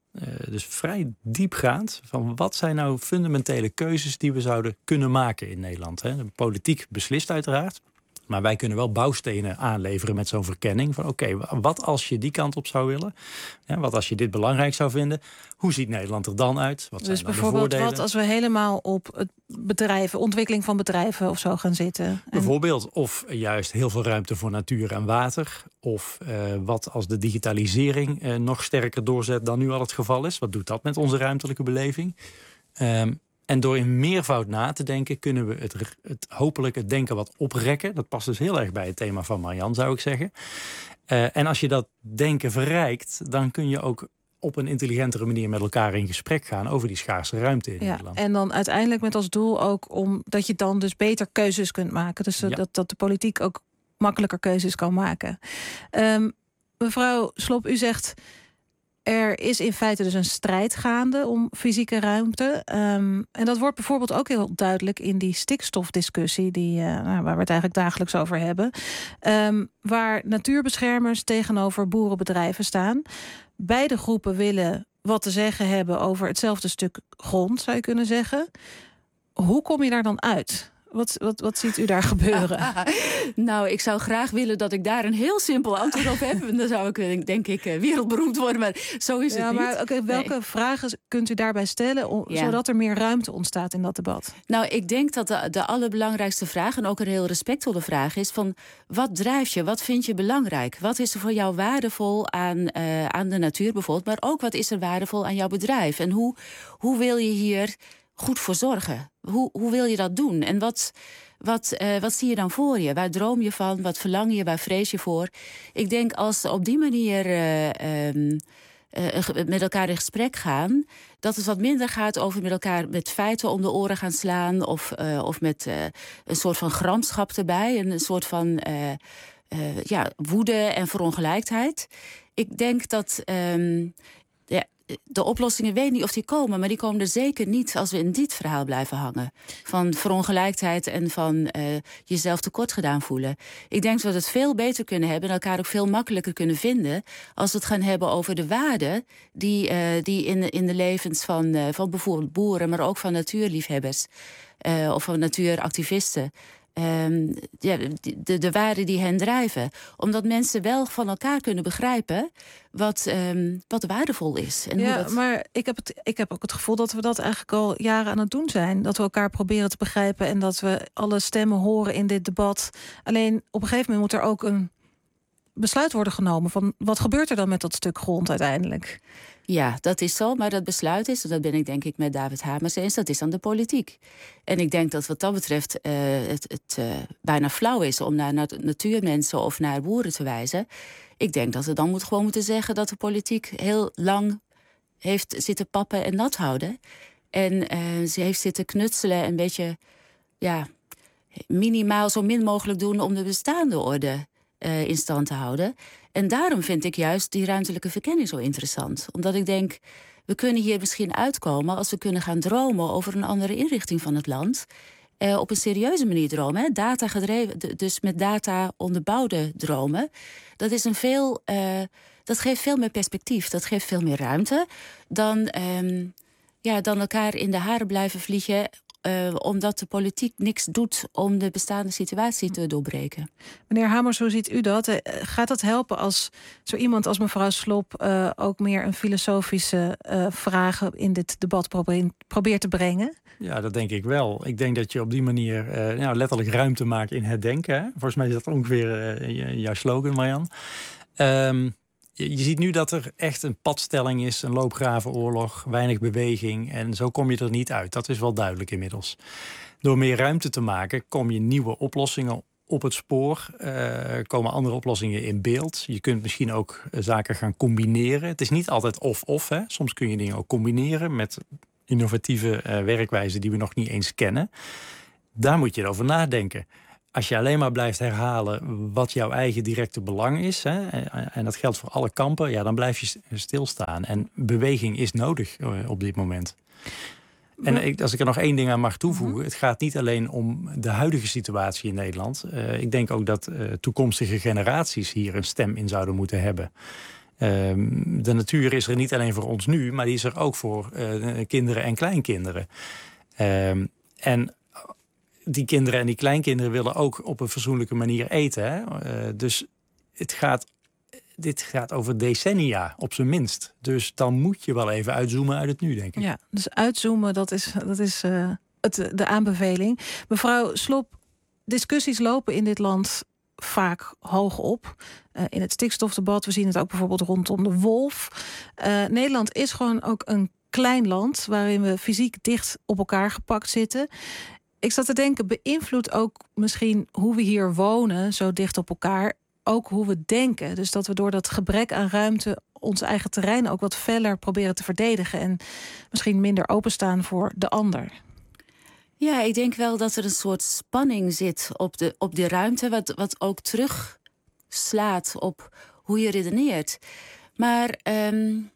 Uh, dus vrij diepgaand van wat zijn nou fundamentele keuzes die we zouden kunnen maken in Nederland. Hè? De politiek beslist uiteraard. Maar wij kunnen wel bouwstenen aanleveren met zo'n verkenning. Van oké, okay, wat als je die kant op zou willen? Ja, wat als je dit belangrijk zou vinden? Hoe ziet Nederland er dan uit? Wat dus zijn bijvoorbeeld de wat als we helemaal op het bedrijven, ontwikkeling van bedrijven of zo gaan zitten? Bijvoorbeeld, of juist heel veel ruimte voor natuur en water. Of uh, wat als de digitalisering uh, nog sterker doorzet dan nu al het geval is. Wat doet dat met onze ruimtelijke beleving? Um, En door in meervoud na te denken, kunnen we het, het hopelijk het denken wat oprekken. Dat past dus heel erg bij het thema van Marianne, zou ik zeggen. Uh, en als je dat denken verrijkt, dan kun je ook op een intelligentere manier met elkaar in gesprek gaan over die schaarse ruimte in ja, Nederland. En dan uiteindelijk met als doel ook om dat je dan dus beter keuzes kunt maken. Dus ja. dat, dat de politiek ook makkelijker keuzes kan maken. Um, mevrouw Slop, u zegt, er is in feite dus een strijd gaande om fysieke ruimte. Um, en dat wordt bijvoorbeeld ook heel duidelijk in die stikstofdiscussie die, uh, nou, waar we het eigenlijk dagelijks over hebben. Um, waar natuurbeschermers tegenover boerenbedrijven staan. Beide groepen willen wat te zeggen hebben over hetzelfde stuk grond, zou je kunnen zeggen. Hoe kom je daar dan uit? Wat, wat, wat ziet u daar gebeuren? Nou, ik zou graag willen dat ik daar een heel simpel antwoord op heb. En dan zou ik, denk ik, wereldberoemd worden. Maar zo is het ja, niet. Maar, okay, welke nee. vragen kunt u daarbij stellen, om, ja. zodat er meer ruimte ontstaat in dat debat? Nou, ik denk dat de, de allerbelangrijkste vraag, en ook een heel respectvolle vraag is, van wat drijft je? Wat vind je belangrijk? Wat is er voor jou waardevol aan, uh, aan de natuur bijvoorbeeld? Maar ook wat is er waardevol aan jouw bedrijf? En hoe, hoe wil je hier goed voor zorgen? Hoe, hoe wil je dat doen? En wat, wat, uh, wat zie je dan voor je? Waar droom je van? Wat verlang je? Waar vrees je voor? Ik denk als op die manier uh, um, uh, met elkaar in gesprek gaan, dat het wat minder gaat over met elkaar met feiten om de oren gaan slaan, of, uh, of met uh, een soort van gramschap erbij, een soort van uh, uh, ja, woede en verongelijkheid. Ik denk dat Um, ja, de oplossingen, weet niet of die komen, maar die komen er zeker niet als we in dit verhaal blijven hangen. Van verongelijkheid en van uh, jezelf tekort gedaan voelen. Ik denk dat we het veel beter kunnen hebben en elkaar ook veel makkelijker kunnen vinden als we het gaan hebben over de waarden die, uh, die in, in de levens van, uh, van bijvoorbeeld boeren, maar ook van natuurliefhebbers uh, of van natuuractivisten. Um, ja, de, de, de waarden die hen drijven. Omdat mensen wel van elkaar kunnen begrijpen wat, um, wat waardevol is. En ja, hoe dat... maar ik heb, het, ik heb ook het gevoel dat we dat eigenlijk al jaren aan het doen zijn. Dat we elkaar proberen te begrijpen en dat we alle stemmen horen in dit debat. Alleen op een gegeven moment moet er ook een besluit worden genomen van wat gebeurt er dan met dat stuk grond uiteindelijk? Ja, dat is zo, maar dat besluit is, en dat ben ik denk ik met David Hamers eens, dat is aan de politiek. En ik denk dat wat dat betreft uh, het, het uh, bijna flauw is om naar nat- natuurmensen of naar boeren te wijzen. Ik denk dat we dan moet, gewoon moeten zeggen dat de politiek heel lang heeft zitten pappen en nat houden. En uh, ze heeft zitten knutselen en een beetje, ja, minimaal zo min mogelijk doen om de bestaande orde uh, in stand te houden. En daarom vind ik juist die ruimtelijke verkenning zo interessant. Omdat ik denk, we kunnen hier misschien uitkomen als we kunnen gaan dromen over een andere inrichting van het land. Uh, op een serieuze manier dromen. Hè? Data gedreven, dus met data onderbouwde dromen. Dat is een veel, uh, dat geeft veel meer perspectief. Dat geeft veel meer ruimte dan, um, ja, dan elkaar in de haren blijven vliegen. Uh, omdat de politiek niks doet om de bestaande situatie te doorbreken. Meneer Hamers, hoe ziet u dat? Uh, gaat dat helpen als zo iemand als mevrouw Slop uh, ook meer een filosofische uh, vragen in dit debat probeert, probeert te brengen? Ja, dat denk ik wel. Ik denk dat je op die manier uh, nou, letterlijk ruimte maakt in het denken. Hè? Volgens mij is dat ongeveer uh, jouw slogan, Marianne. Um, Je ziet nu dat er echt een padstelling is, een loopgravenoorlog, weinig beweging. En zo kom je er niet uit. Dat is wel duidelijk inmiddels. Door meer ruimte te maken, kom je nieuwe oplossingen op het spoor. Uh, komen andere oplossingen in beeld. Je kunt misschien ook zaken gaan combineren. Het is niet altijd of-of. Hè. Soms kun je dingen ook combineren met innovatieve uh, werkwijzen die we nog niet eens kennen. Daar moet je over nadenken. Als je alleen maar blijft herhalen wat jouw eigen directe belang is, hè, en dat geldt voor alle kampen, ja, dan blijf je stilstaan. En beweging is nodig op dit moment. En ik, als ik er nog één ding aan mag toevoegen, mm-hmm. Het gaat niet alleen om de huidige situatie in Nederland. Uh, ik denk ook dat uh, toekomstige generaties hier een stem in zouden moeten hebben. Um, de natuur is er niet alleen voor ons nu, maar die is er ook voor uh, kinderen en kleinkinderen. Um, en die kinderen en die kleinkinderen willen ook op een fatsoenlijke manier eten. Hè? Uh, dus het gaat, dit gaat over decennia, op zijn minst. Dus dan moet je wel even uitzoomen uit het nu, denk ik. Ja, dus uitzoomen, dat is, dat is uh, het, de aanbeveling. Mevrouw Slop, discussies lopen in dit land vaak hoog op. Uh, in het stikstofdebat, we zien het ook bijvoorbeeld rondom de wolf. Uh, Nederland is gewoon ook een klein land waarin we fysiek dicht op elkaar gepakt zitten. Ik zat te denken, beïnvloedt ook misschien hoe we hier wonen, zo dicht op elkaar, ook hoe we denken. Dus dat we door dat gebrek aan ruimte ons eigen terrein ook wat feller proberen te verdedigen en misschien minder openstaan voor de ander. Ja, ik denk wel dat er een soort spanning zit op de, op die ruimte, wat, wat ook terugslaat op hoe je redeneert. Maar um,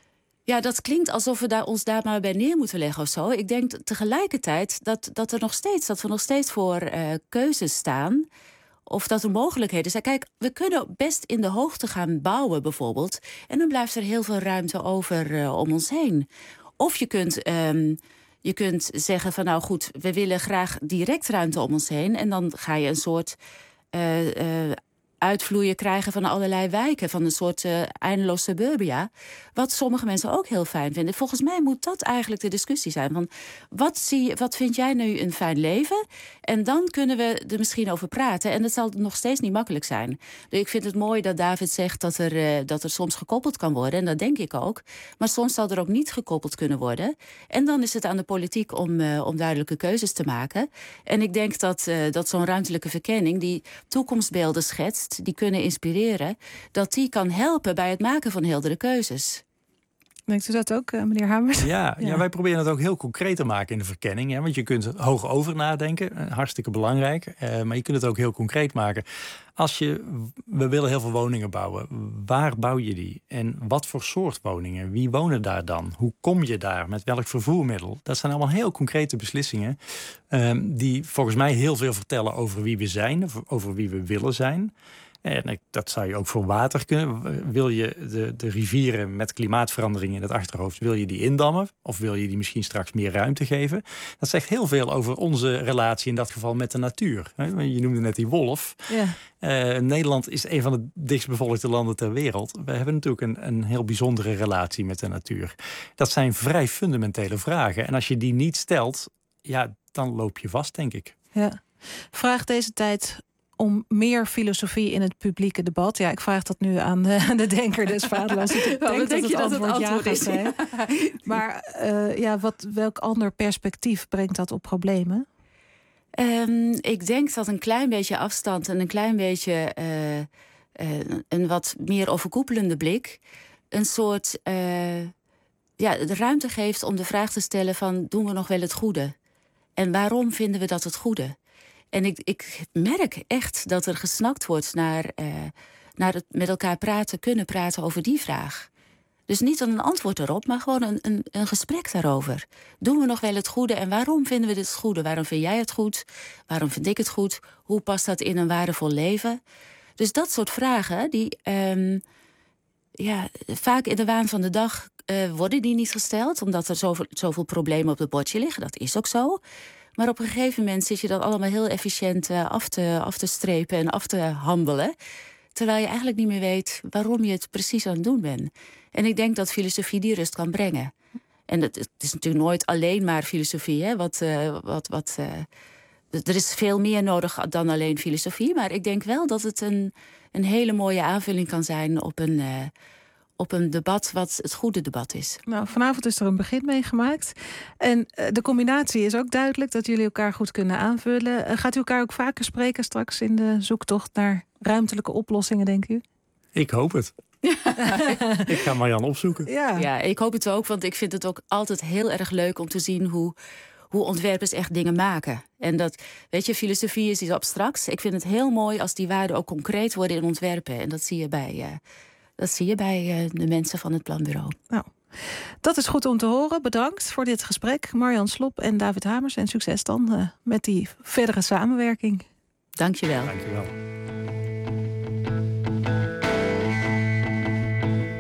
ja, dat klinkt alsof we daar, ons daar maar bij neer moeten leggen of zo. Ik denk tegelijkertijd dat, dat, er nog steeds, dat we nog steeds voor uh, keuzes staan. Of dat er mogelijkheden zijn. Kijk, we kunnen best in de hoogte gaan bouwen bijvoorbeeld. En dan blijft er heel veel ruimte over uh, om ons heen. Of je kunt, um, je kunt zeggen van nou goed, we willen graag direct ruimte om ons heen. En dan ga je een soort uh, uh, uitvloeien krijgen van allerlei wijken. Van een soort uh, eindeloos suburbia. Wat sommige mensen ook heel fijn vinden. Volgens mij moet dat eigenlijk de discussie zijn. Van wat, zie je, wat vind jij nu een fijn leven? En dan kunnen we er misschien over praten. En dat zal nog steeds niet makkelijk zijn. Dus ik vind het mooi dat David zegt dat er, uh, dat er soms gekoppeld kan worden. En dat denk ik ook. Maar soms zal er ook niet gekoppeld kunnen worden. En dan is het aan de politiek om, uh, om duidelijke keuzes te maken. En ik denk dat, uh, dat zo'n ruimtelijke verkenning die toekomstbeelden schetst, die kunnen inspireren, dat die kan helpen bij het maken van heldere keuzes. Denkt u dat ook, meneer Hamers? Ja, ja. ja, wij proberen het ook heel concreet te maken in de verkenning. Ja, want je kunt hoog over nadenken, hartstikke belangrijk. Uh, maar je kunt het ook heel concreet maken. Als je, we willen heel veel woningen bouwen. Waar bouw je die? En wat voor soort woningen? Wie wonen daar dan? Hoe kom je daar? Met welk vervoermiddel? Dat zijn allemaal heel concrete beslissingen. Um, die volgens mij heel veel vertellen over wie we zijn. Over wie we willen zijn. En dat zou je ook voor water kunnen. Wil je de, de rivieren met klimaatverandering in het achterhoofd, wil je die indammen? Of wil je die misschien straks meer ruimte geven? Dat zegt heel veel over onze relatie in dat geval met de natuur. Je noemde net die wolf. Ja. Uh, Nederland is een van de dichtstbevolkte landen ter wereld. We hebben natuurlijk een, een heel bijzondere relatie met de natuur. Dat zijn vrij fundamentele vragen. En als je die niet stelt, ja, dan loop je vast, denk ik. Ja. Vraag deze tijd om meer filosofie in het publieke debat. Ja, ik vraag dat nu aan de, aan de denker des vaderlands. Ik denk, denk dat het dat antwoord, het antwoord ja is. Zijn. Maar uh, ja, wat, welk ander perspectief brengt dat op problemen? Um, ik denk dat een klein beetje afstand en een klein beetje uh, uh, een wat meer overkoepelende blik een soort uh, ja, de ruimte geeft om de vraag te stellen van doen we nog wel het goede? En waarom vinden we dat het goede? En ik, ik merk echt dat er gesnakt wordt naar, uh, naar het met elkaar praten, kunnen praten over die vraag. Dus niet een antwoord erop, maar gewoon een, een, een gesprek daarover. Doen we nog wel het goede en waarom vinden we dit het goede? Waarom vind jij het goed? Waarom vind ik het goed? Hoe past dat in een waardevol leven? Dus dat soort vragen, die um, ja, vaak in de waan van de dag uh, worden die niet gesteld, omdat er zoveel, zoveel problemen op het bordje liggen. Dat is ook zo. Maar op een gegeven moment zit je dat allemaal heel efficiënt uh, af, te, af te strepen en af te handelen. Terwijl je eigenlijk niet meer weet waarom je het precies aan het doen bent. En ik denk dat filosofie die rust kan brengen. En het, het is natuurlijk nooit alleen maar filosofie. Hè? Wat, uh, wat, wat, uh, er is veel meer nodig dan alleen filosofie. Maar ik denk wel dat het een, een hele mooie aanvulling kan zijn op een, uh, op een debat wat het goede debat is. Nou, vanavond is er een begin mee gemaakt. En uh, de combinatie is ook duidelijk dat jullie elkaar goed kunnen aanvullen. Uh, gaat u elkaar ook vaker spreken straks in de zoektocht naar ruimtelijke oplossingen, denk u? Ik hoop het. Ik ga Marianne opzoeken. Ja. ja, ik hoop het ook, want ik vind het ook altijd heel erg leuk om te zien hoe, hoe ontwerpers echt dingen maken. En dat, weet je, filosofie is iets abstracts. Ik vind het heel mooi als die waarden ook concreet worden in ontwerpen. En dat zie je bij, uh, dat zie je bij uh, de mensen van het planbureau. Nou, dat is goed om te horen. Bedankt voor dit gesprek, Marianne Slop en David Hamers. En succes dan uh, met die verdere samenwerking. Dank je wel. Dank je wel.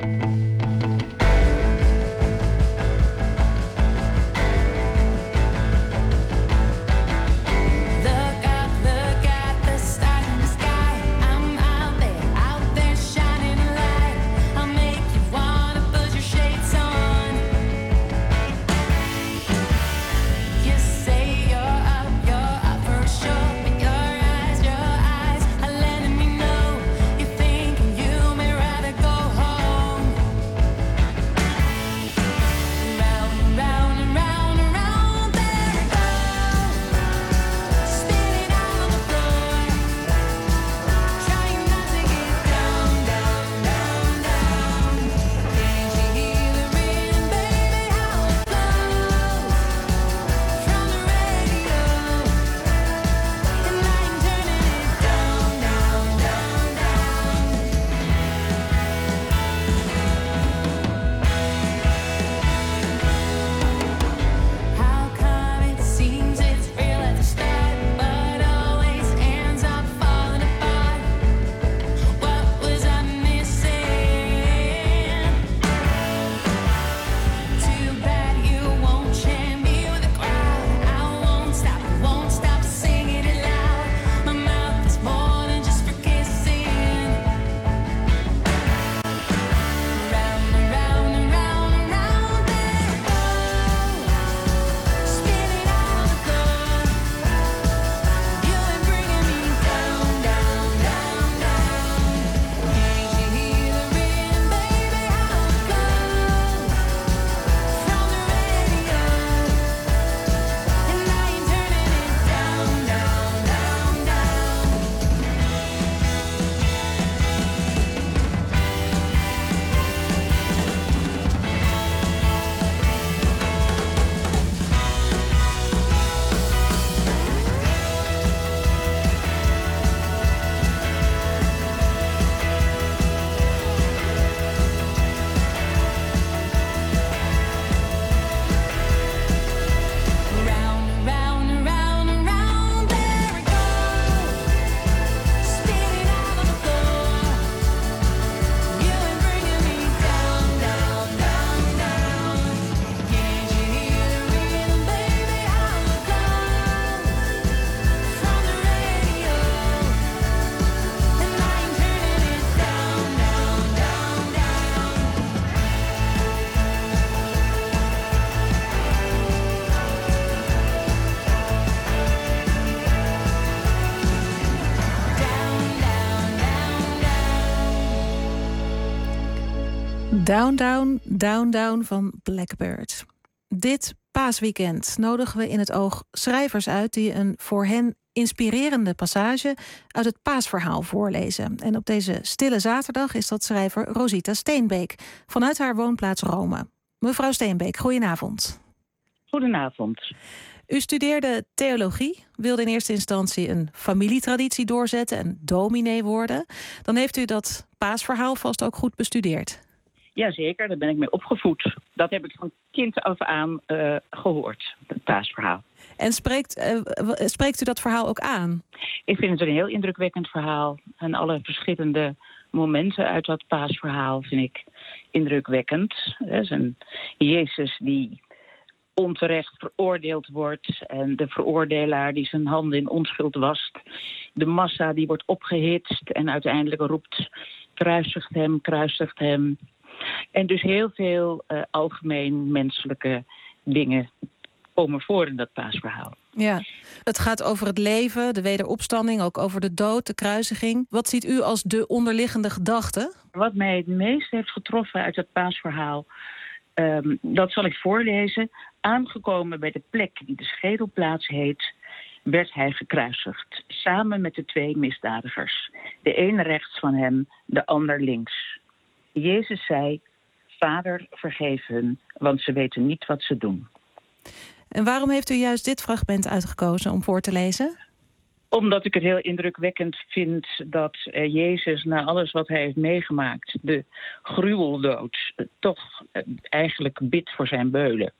Down, down, down, down van Blackbird. Dit paasweekend nodigen we in het oog schrijvers uit die een voor hen inspirerende passage uit het paasverhaal voorlezen. En op deze stille zaterdag is dat schrijver Rosita Steenbeek vanuit haar woonplaats Rome. Mevrouw Steenbeek, goedenavond. Goedenavond. U studeerde theologie, wilde in eerste instantie een familietraditie doorzetten en dominee worden. Dan heeft u dat paasverhaal vast ook goed bestudeerd. Jazeker, daar ben ik mee opgevoed. Dat heb ik van kind af aan uh, gehoord, het paasverhaal. En spreekt, uh, spreekt u dat verhaal ook aan? Ik vind het een heel indrukwekkend verhaal. En alle verschillende momenten uit dat paasverhaal vind ik indrukwekkend. Er is een Jezus die onterecht veroordeeld wordt en de veroordelaar die zijn handen in onschuld wast. De massa die wordt opgehitst en uiteindelijk roept: kruisigt hem, kruisigt hem. En dus heel veel uh, algemeen menselijke dingen komen voor in dat paasverhaal. Ja, het gaat over het leven, de wederopstanding, ook over de dood, de kruisiging. Wat ziet u als de onderliggende gedachte? Wat mij het meest heeft getroffen uit het paasverhaal, um, dat zal ik voorlezen. Aangekomen bij de plek die de schedelplaats heet, werd hij gekruisigd, samen met de twee misdadigers. De een rechts van hem, de ander links. Jezus zei: Vader, vergeef hun, want ze weten niet wat ze doen. En waarom heeft u juist dit fragment uitgekozen om voor te lezen? Omdat ik het heel indrukwekkend vind dat uh, Jezus, na alles wat hij heeft meegemaakt, de gruweldood, uh, toch uh, eigenlijk bidt voor zijn beulen.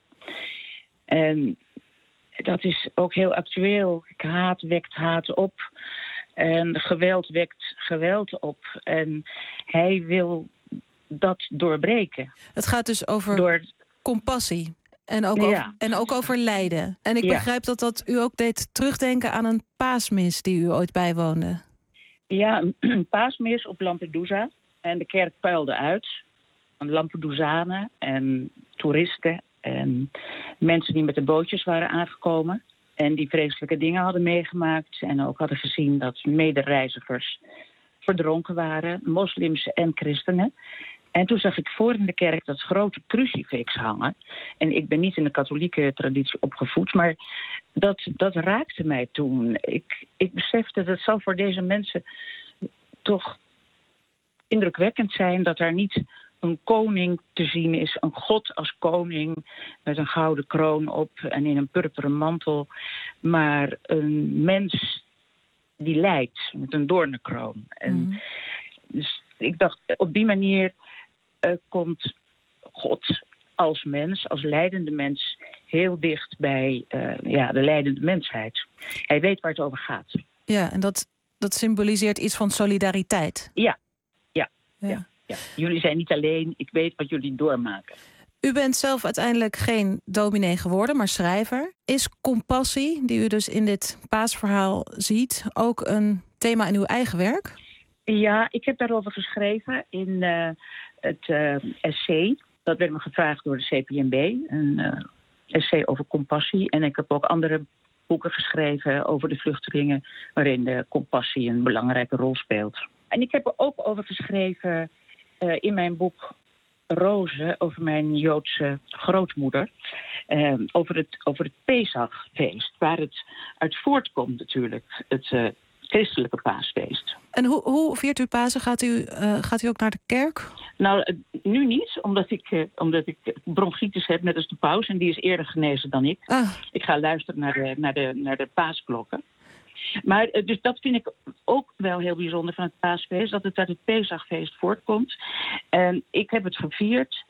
En dat is ook heel actueel. Haat wekt haat op. En geweld wekt geweld op. En hij wil dat doorbreken. Het gaat dus over Door... compassie. En ook, ja. over, en ook over lijden. En ik ja. begrijp dat dat u ook deed terugdenken aan een paasmis die u ooit bijwoonde. Ja, een paasmis op Lampedusa. En de kerk puilde uit. Lampedusanen en toeristen en mensen die met de bootjes waren aangekomen. En die vreselijke dingen hadden meegemaakt. En ook hadden gezien dat medereizigers verdronken waren. Moslims en christenen. En toen zag ik voor in de kerk dat grote crucifix hangen. En ik ben niet in de katholieke traditie opgevoed, maar dat, dat raakte mij toen. Ik, ik besefte dat het zal voor deze mensen toch indrukwekkend zijn dat er niet een koning te zien is, een god als koning met een gouden kroon op en in een purperen mantel, maar een mens die lijdt met een doornenkroon. En mm. dus ik dacht, op die manier uh, komt God als mens, als lijdende mens, heel dicht bij uh, ja, de lijdende mensheid. Hij weet waar het over gaat. Ja, en dat, dat symboliseert iets van solidariteit. Ja, ja, ja. ja. ja. Jullie zijn niet alleen, ik weet wat jullie doormaken. U bent zelf uiteindelijk geen dominee geworden, maar schrijver. Is compassie, die u dus in dit paasverhaal ziet, ook een thema in uw eigen werk? Ja, ik heb daarover geschreven in uh, het uh, essay. Dat werd me gevraagd door de C P N B, een uh, essay over compassie. En ik heb ook andere boeken geschreven over de vluchtelingen, waarin de compassie een belangrijke rol speelt. En ik heb er ook over geschreven uh, in mijn boek Rozen, over mijn Joodse grootmoeder. Uh, over het, over het Pesachfeest, waar het uit voortkomt natuurlijk, het uh, christelijke paasfeest. En hoe, hoe viert u Pasen? Gaat u, uh, gaat u ook naar de kerk? Nou, uh, nu niet, omdat ik, uh, omdat ik bronchitis heb, net als de paus. En die is eerder genezen dan ik. Ah. Ik ga luisteren naar de, naar de, naar de paasklokken. Maar uh, dus dat vind ik ook wel heel bijzonder van het paasfeest, dat het uit het Pesachfeest voortkomt. En ik heb het gevierd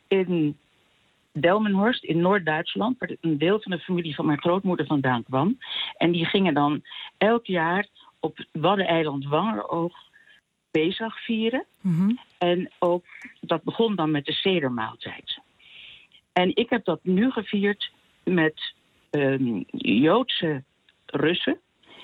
in Delmenhorst in Noord-Duitsland, waar een deel van de familie van mijn grootmoeder vandaan kwam. En die gingen dan elk jaar op het Waddeneiland Wangeroog Pesach vieren. Mm-hmm. En ook, dat begon dan met de sedermaaltijd. En ik heb dat nu gevierd met um, Joodse Russen,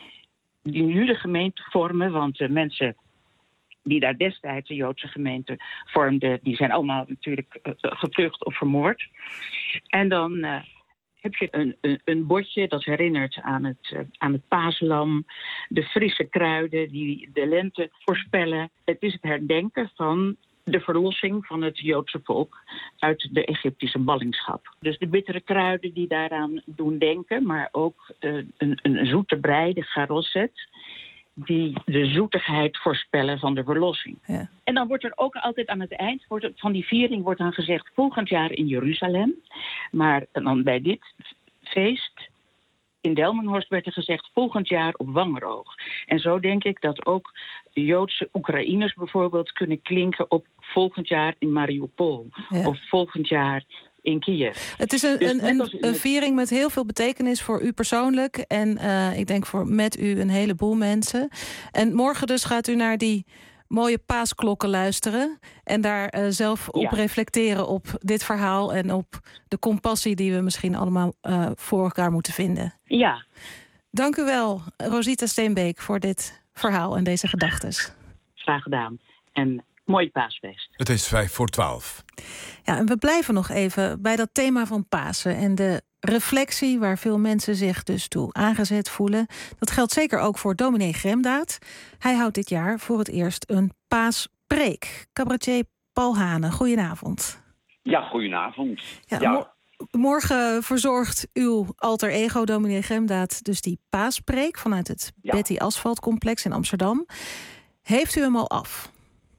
die nu de gemeente vormen, want de mensen die daar destijds de Joodse gemeente vormden, die zijn allemaal natuurlijk uh, gevlucht of vermoord. En dan uh, heb je een, een, een bordje dat herinnert aan het, uh, aan het paaslam, de frisse kruiden die de lente voorspellen. Het is het herdenken van de verlossing van het Joodse volk uit de Egyptische ballingschap. Dus de bittere kruiden die daaraan doen denken, maar ook uh, een, een zoete brei, de garoset, die de zoetigheid voorspellen van de verlossing. Ja. En dan wordt er ook altijd aan het eind wordt het, van die viering wordt dan gezegd volgend jaar in Jeruzalem. Maar dan bij dit feest in Delmenhorst werd er gezegd volgend jaar op Wangeroog. En zo denk ik dat ook de Joodse Oekraïners bijvoorbeeld kunnen klinken op volgend jaar in Mariupol. Ja. Of volgend jaar in Kiev. Het is een, dus een, een, een viering met heel veel betekenis voor u persoonlijk. En uh, ik denk voor met u een heleboel mensen. En morgen dus gaat u naar die mooie paasklokken luisteren. En daar uh, zelf op ja. reflecteren op dit verhaal. En op de compassie die we misschien allemaal uh, voor elkaar moeten vinden. Ja. Dank u wel, Rosita Steenbeek, voor dit verhaal en deze gedachtes. Graag gedaan. En mooi paasfeest. Het is vijf voor twaalf. Ja, en we blijven nog even bij dat thema van Pasen en de reflectie waar veel mensen zich dus toe aangezet voelen. Dat geldt zeker ook voor dominee Gremdaad. Hij houdt dit jaar voor het eerst een paaspreek. Cabaretier Paul Hane, goedenavond. Ja, goedenavond. Ja, ja. Mo- morgen verzorgt uw alter ego dominee Gremdaad dus die paaspreek vanuit het ja. Betty Asphalt Complex in Amsterdam. Heeft u hem al af?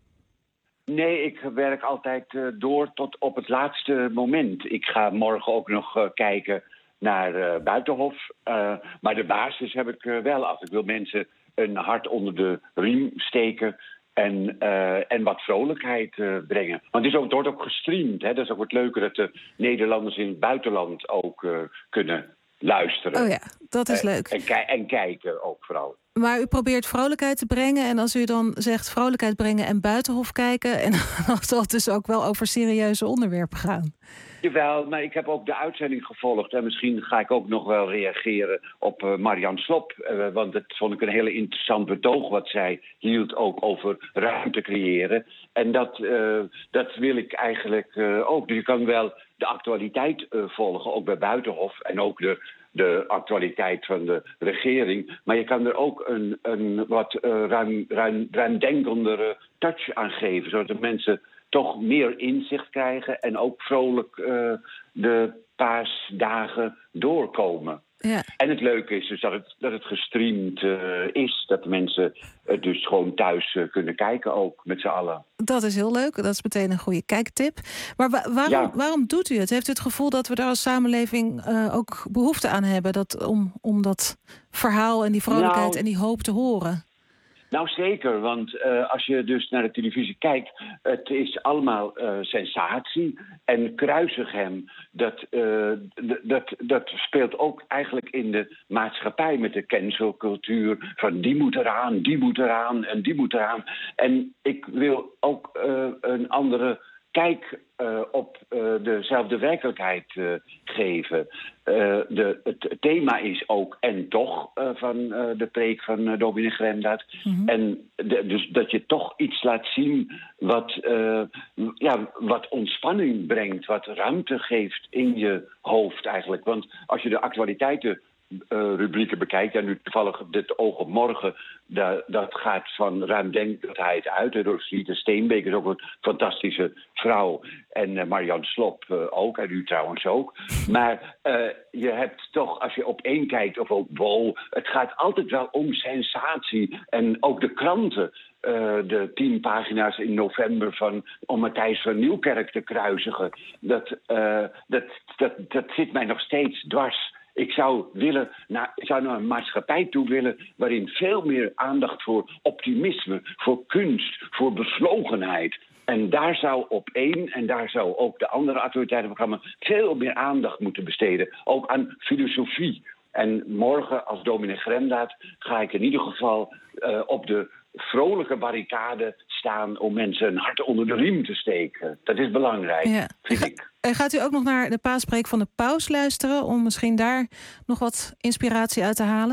Nee, ik werk altijd uh, door tot op het laatste moment. Ik ga morgen ook nog uh, kijken naar uh, Buitenhof. Uh, maar de basis heb ik uh, wel af. Ik wil mensen een hart onder de riem steken en, uh, en wat vrolijkheid uh, brengen. Want het, is ook, het wordt ook gestreamd. Hè? Dat is ook wat leuker dat de Nederlanders in het buitenland ook uh, kunnen luisteren. Oh ja, dat is uh, leuk. En, ki- en kijken ook vooral. Maar u probeert vrolijkheid te brengen. En als u dan zegt vrolijkheid brengen en Buitenhof kijken, en dan zal het dus ook wel over serieuze onderwerpen gaan. Jawel, maar ik heb ook de uitzending gevolgd. En misschien ga ik ook nog wel reageren op uh, Marianne Slop. Uh, want dat vond ik een hele interessant betoog wat zij hield ook over ruimte creëren. En dat, uh, dat wil ik eigenlijk uh, ook. Dus je kan wel de actualiteit uh, volgen, ook bij Buitenhof. En ook de, de actualiteit van de regering. Maar je kan er ook een, een wat uh, ruim, ruim, ruimdenkendere touch aan geven. Zodat de mensen toch meer inzicht krijgen en ook vrolijk uh, de paasdagen doorkomen. Ja. En het leuke is dus dat het, dat het gestreamd uh, is. Dat de mensen het dus gewoon thuis uh, kunnen kijken ook, met z'n allen. Dat is heel leuk. Dat is meteen een goede kijktip. Maar wa- waarom, ja. waarom doet u het? Heeft u het gevoel dat we daar als samenleving uh, ook behoefte aan hebben? Dat, om, om dat verhaal en die vrolijkheid nou, en die hoop te horen? Nou zeker, want uh, als je dus naar de televisie kijkt, het is allemaal uh, sensatie. En Kruisigem, dat, uh, d- dat, dat speelt ook eigenlijk in de maatschappij met de cancelcultuur. Van die moet eraan, die moet eraan en die moet eraan. En ik wil ook uh, een andere kijk uh, op uh, dezelfde werkelijkheid uh, geven. Uh, de, het thema is ook en toch uh, van uh, de preek van uh, dominee Gremdaad. Mm-hmm. En de, dus dat je toch iets laat zien wat, uh, ja, wat ontspanning brengt, wat ruimte geeft in je hoofd eigenlijk. Want als je de actualiteiten Uh, rubrieken bekijkt. En nu toevallig dit oog op morgen, dat, dat gaat van ruimdenkendheid uit. En Rosita Steenbeek is ook een fantastische vrouw. En uh, Marianne Slop uh, ook. En u trouwens ook. Maar uh, je hebt toch, als je op één kijkt, of ook wow, het gaat altijd wel om sensatie. En ook de kranten. Uh, de tien pagina's in november van om Matthijs van Nieuwkerk te kruisigen. Dat, uh, dat, dat, dat zit mij nog steeds dwars. Ik zou, willen naar, ik zou naar een maatschappij toe willen waarin veel meer aandacht voor optimisme, voor kunst, voor bevlogenheid. En daar zou op één, en daar zou ook de andere actualiteitenprogramma's veel meer aandacht moeten besteden. Ook aan filosofie. En morgen als dominee Gremdaad ga ik in ieder geval uh, op de vrolijke barricade staan om mensen een hart onder de riem te steken. Dat is belangrijk, ja. vind ik. En gaat u ook nog naar de paaspreek van de paus luisteren om misschien daar nog wat inspiratie uit te halen?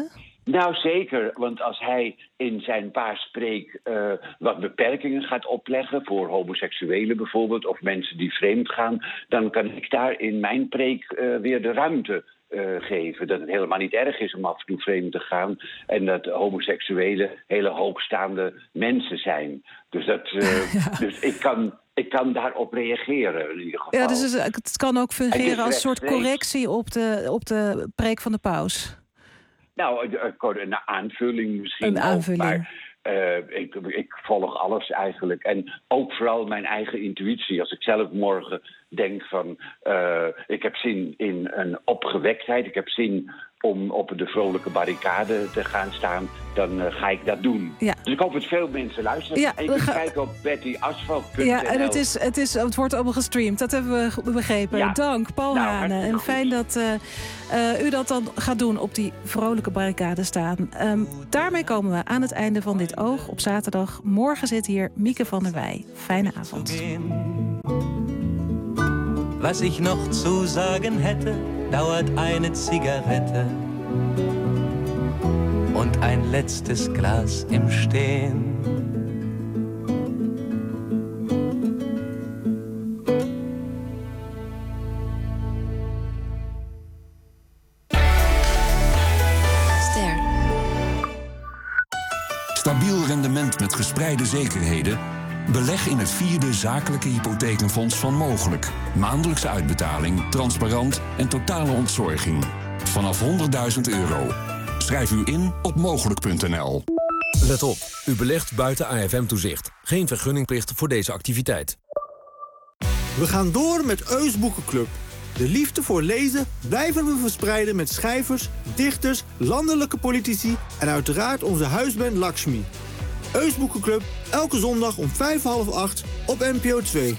Nou, zeker. Want als hij in zijn paaspreek uh, wat beperkingen gaat opleggen... voor homoseksuelen bijvoorbeeld, of mensen die vreemd gaan... dan kan ik daar in mijn preek uh, weer de ruimte uh, geven. Dat het helemaal niet erg is om af en toe vreemd te gaan... en dat homoseksuelen hele hoogstaande mensen zijn. Dus, dat, uh, ja. dus ik kan... Ik kan daarop reageren in ieder geval. Ja, dus het kan ook fungeren als een soort correctie op de, op de preek van de paus. Nou, een aanvulling misschien. Een aanvulling. Ook, maar uh, ik, ik volg alles eigenlijk. En ook vooral mijn eigen intuïtie. Als ik zelf morgen denk van... Uh, ik heb zin in een opgewektheid. Ik heb zin om op de vrolijke barricade te gaan staan... dan uh, ga ik dat doen. Ja. Dus ik hoop dat veel mensen luisteren. Ja, en je kunt ga... kijken op betty asphalt punt n l. Ja, en het, is, het, is, het wordt allemaal gestreamd. Dat hebben we begrepen. Ja. Dank, Paul nou, Hane. En fijn dat uh, uh, u dat dan gaat doen op die vrolijke barricade staan. Um, daarmee komen we aan het einde van dit Oog op zaterdag. Morgen zit hier Mieke van der Wij. Fijne avond. Was ich noch zu sagen hätte, dauert eine Zigarette und ein letztes Glas im Stehen. Ster. Stabiel rendement met gespreide zekerheden? Beleg in het vierde zakelijke hypothekenfonds van Mogelijk. Maandelijkse uitbetaling, transparant en totale ontzorging. Vanaf honderdduizend euro. Schrijf u in op mogelijk punt n l. Let op, u belegt buiten A F M-toezicht. Geen vergunningplicht voor deze activiteit. We gaan door met Eus Boekenclub. De liefde voor lezen blijven we verspreiden met schrijvers, dichters, landelijke politici... en uiteraard onze huisband Lakshmi. Eus Boekenclub, elke zondag om vijf half acht op N P O twee.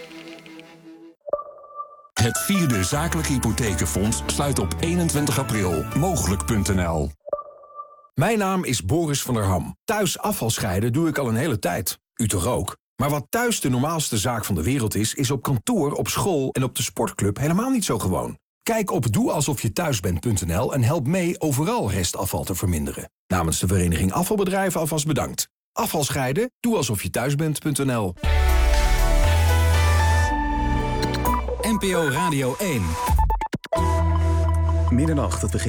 Het vierde zakelijke hypothekenfonds sluit op eenentwintig april. Mogelijk punt n l. Mijn naam is Boris van der Ham. Thuis afval scheiden doe ik al een hele tijd. U toch ook? Maar wat thuis de normaalste zaak van de wereld is... is op kantoor, op school en op de sportclub helemaal niet zo gewoon. Kijk op doe alsof je thuis bent punt n l en help mee overal restafval te verminderen. Namens de Vereniging Afvalbedrijven alvast bedankt. Afval scheiden? Doe alsof je thuis bent punt n l. N P O Radio één. Middernacht, het begin.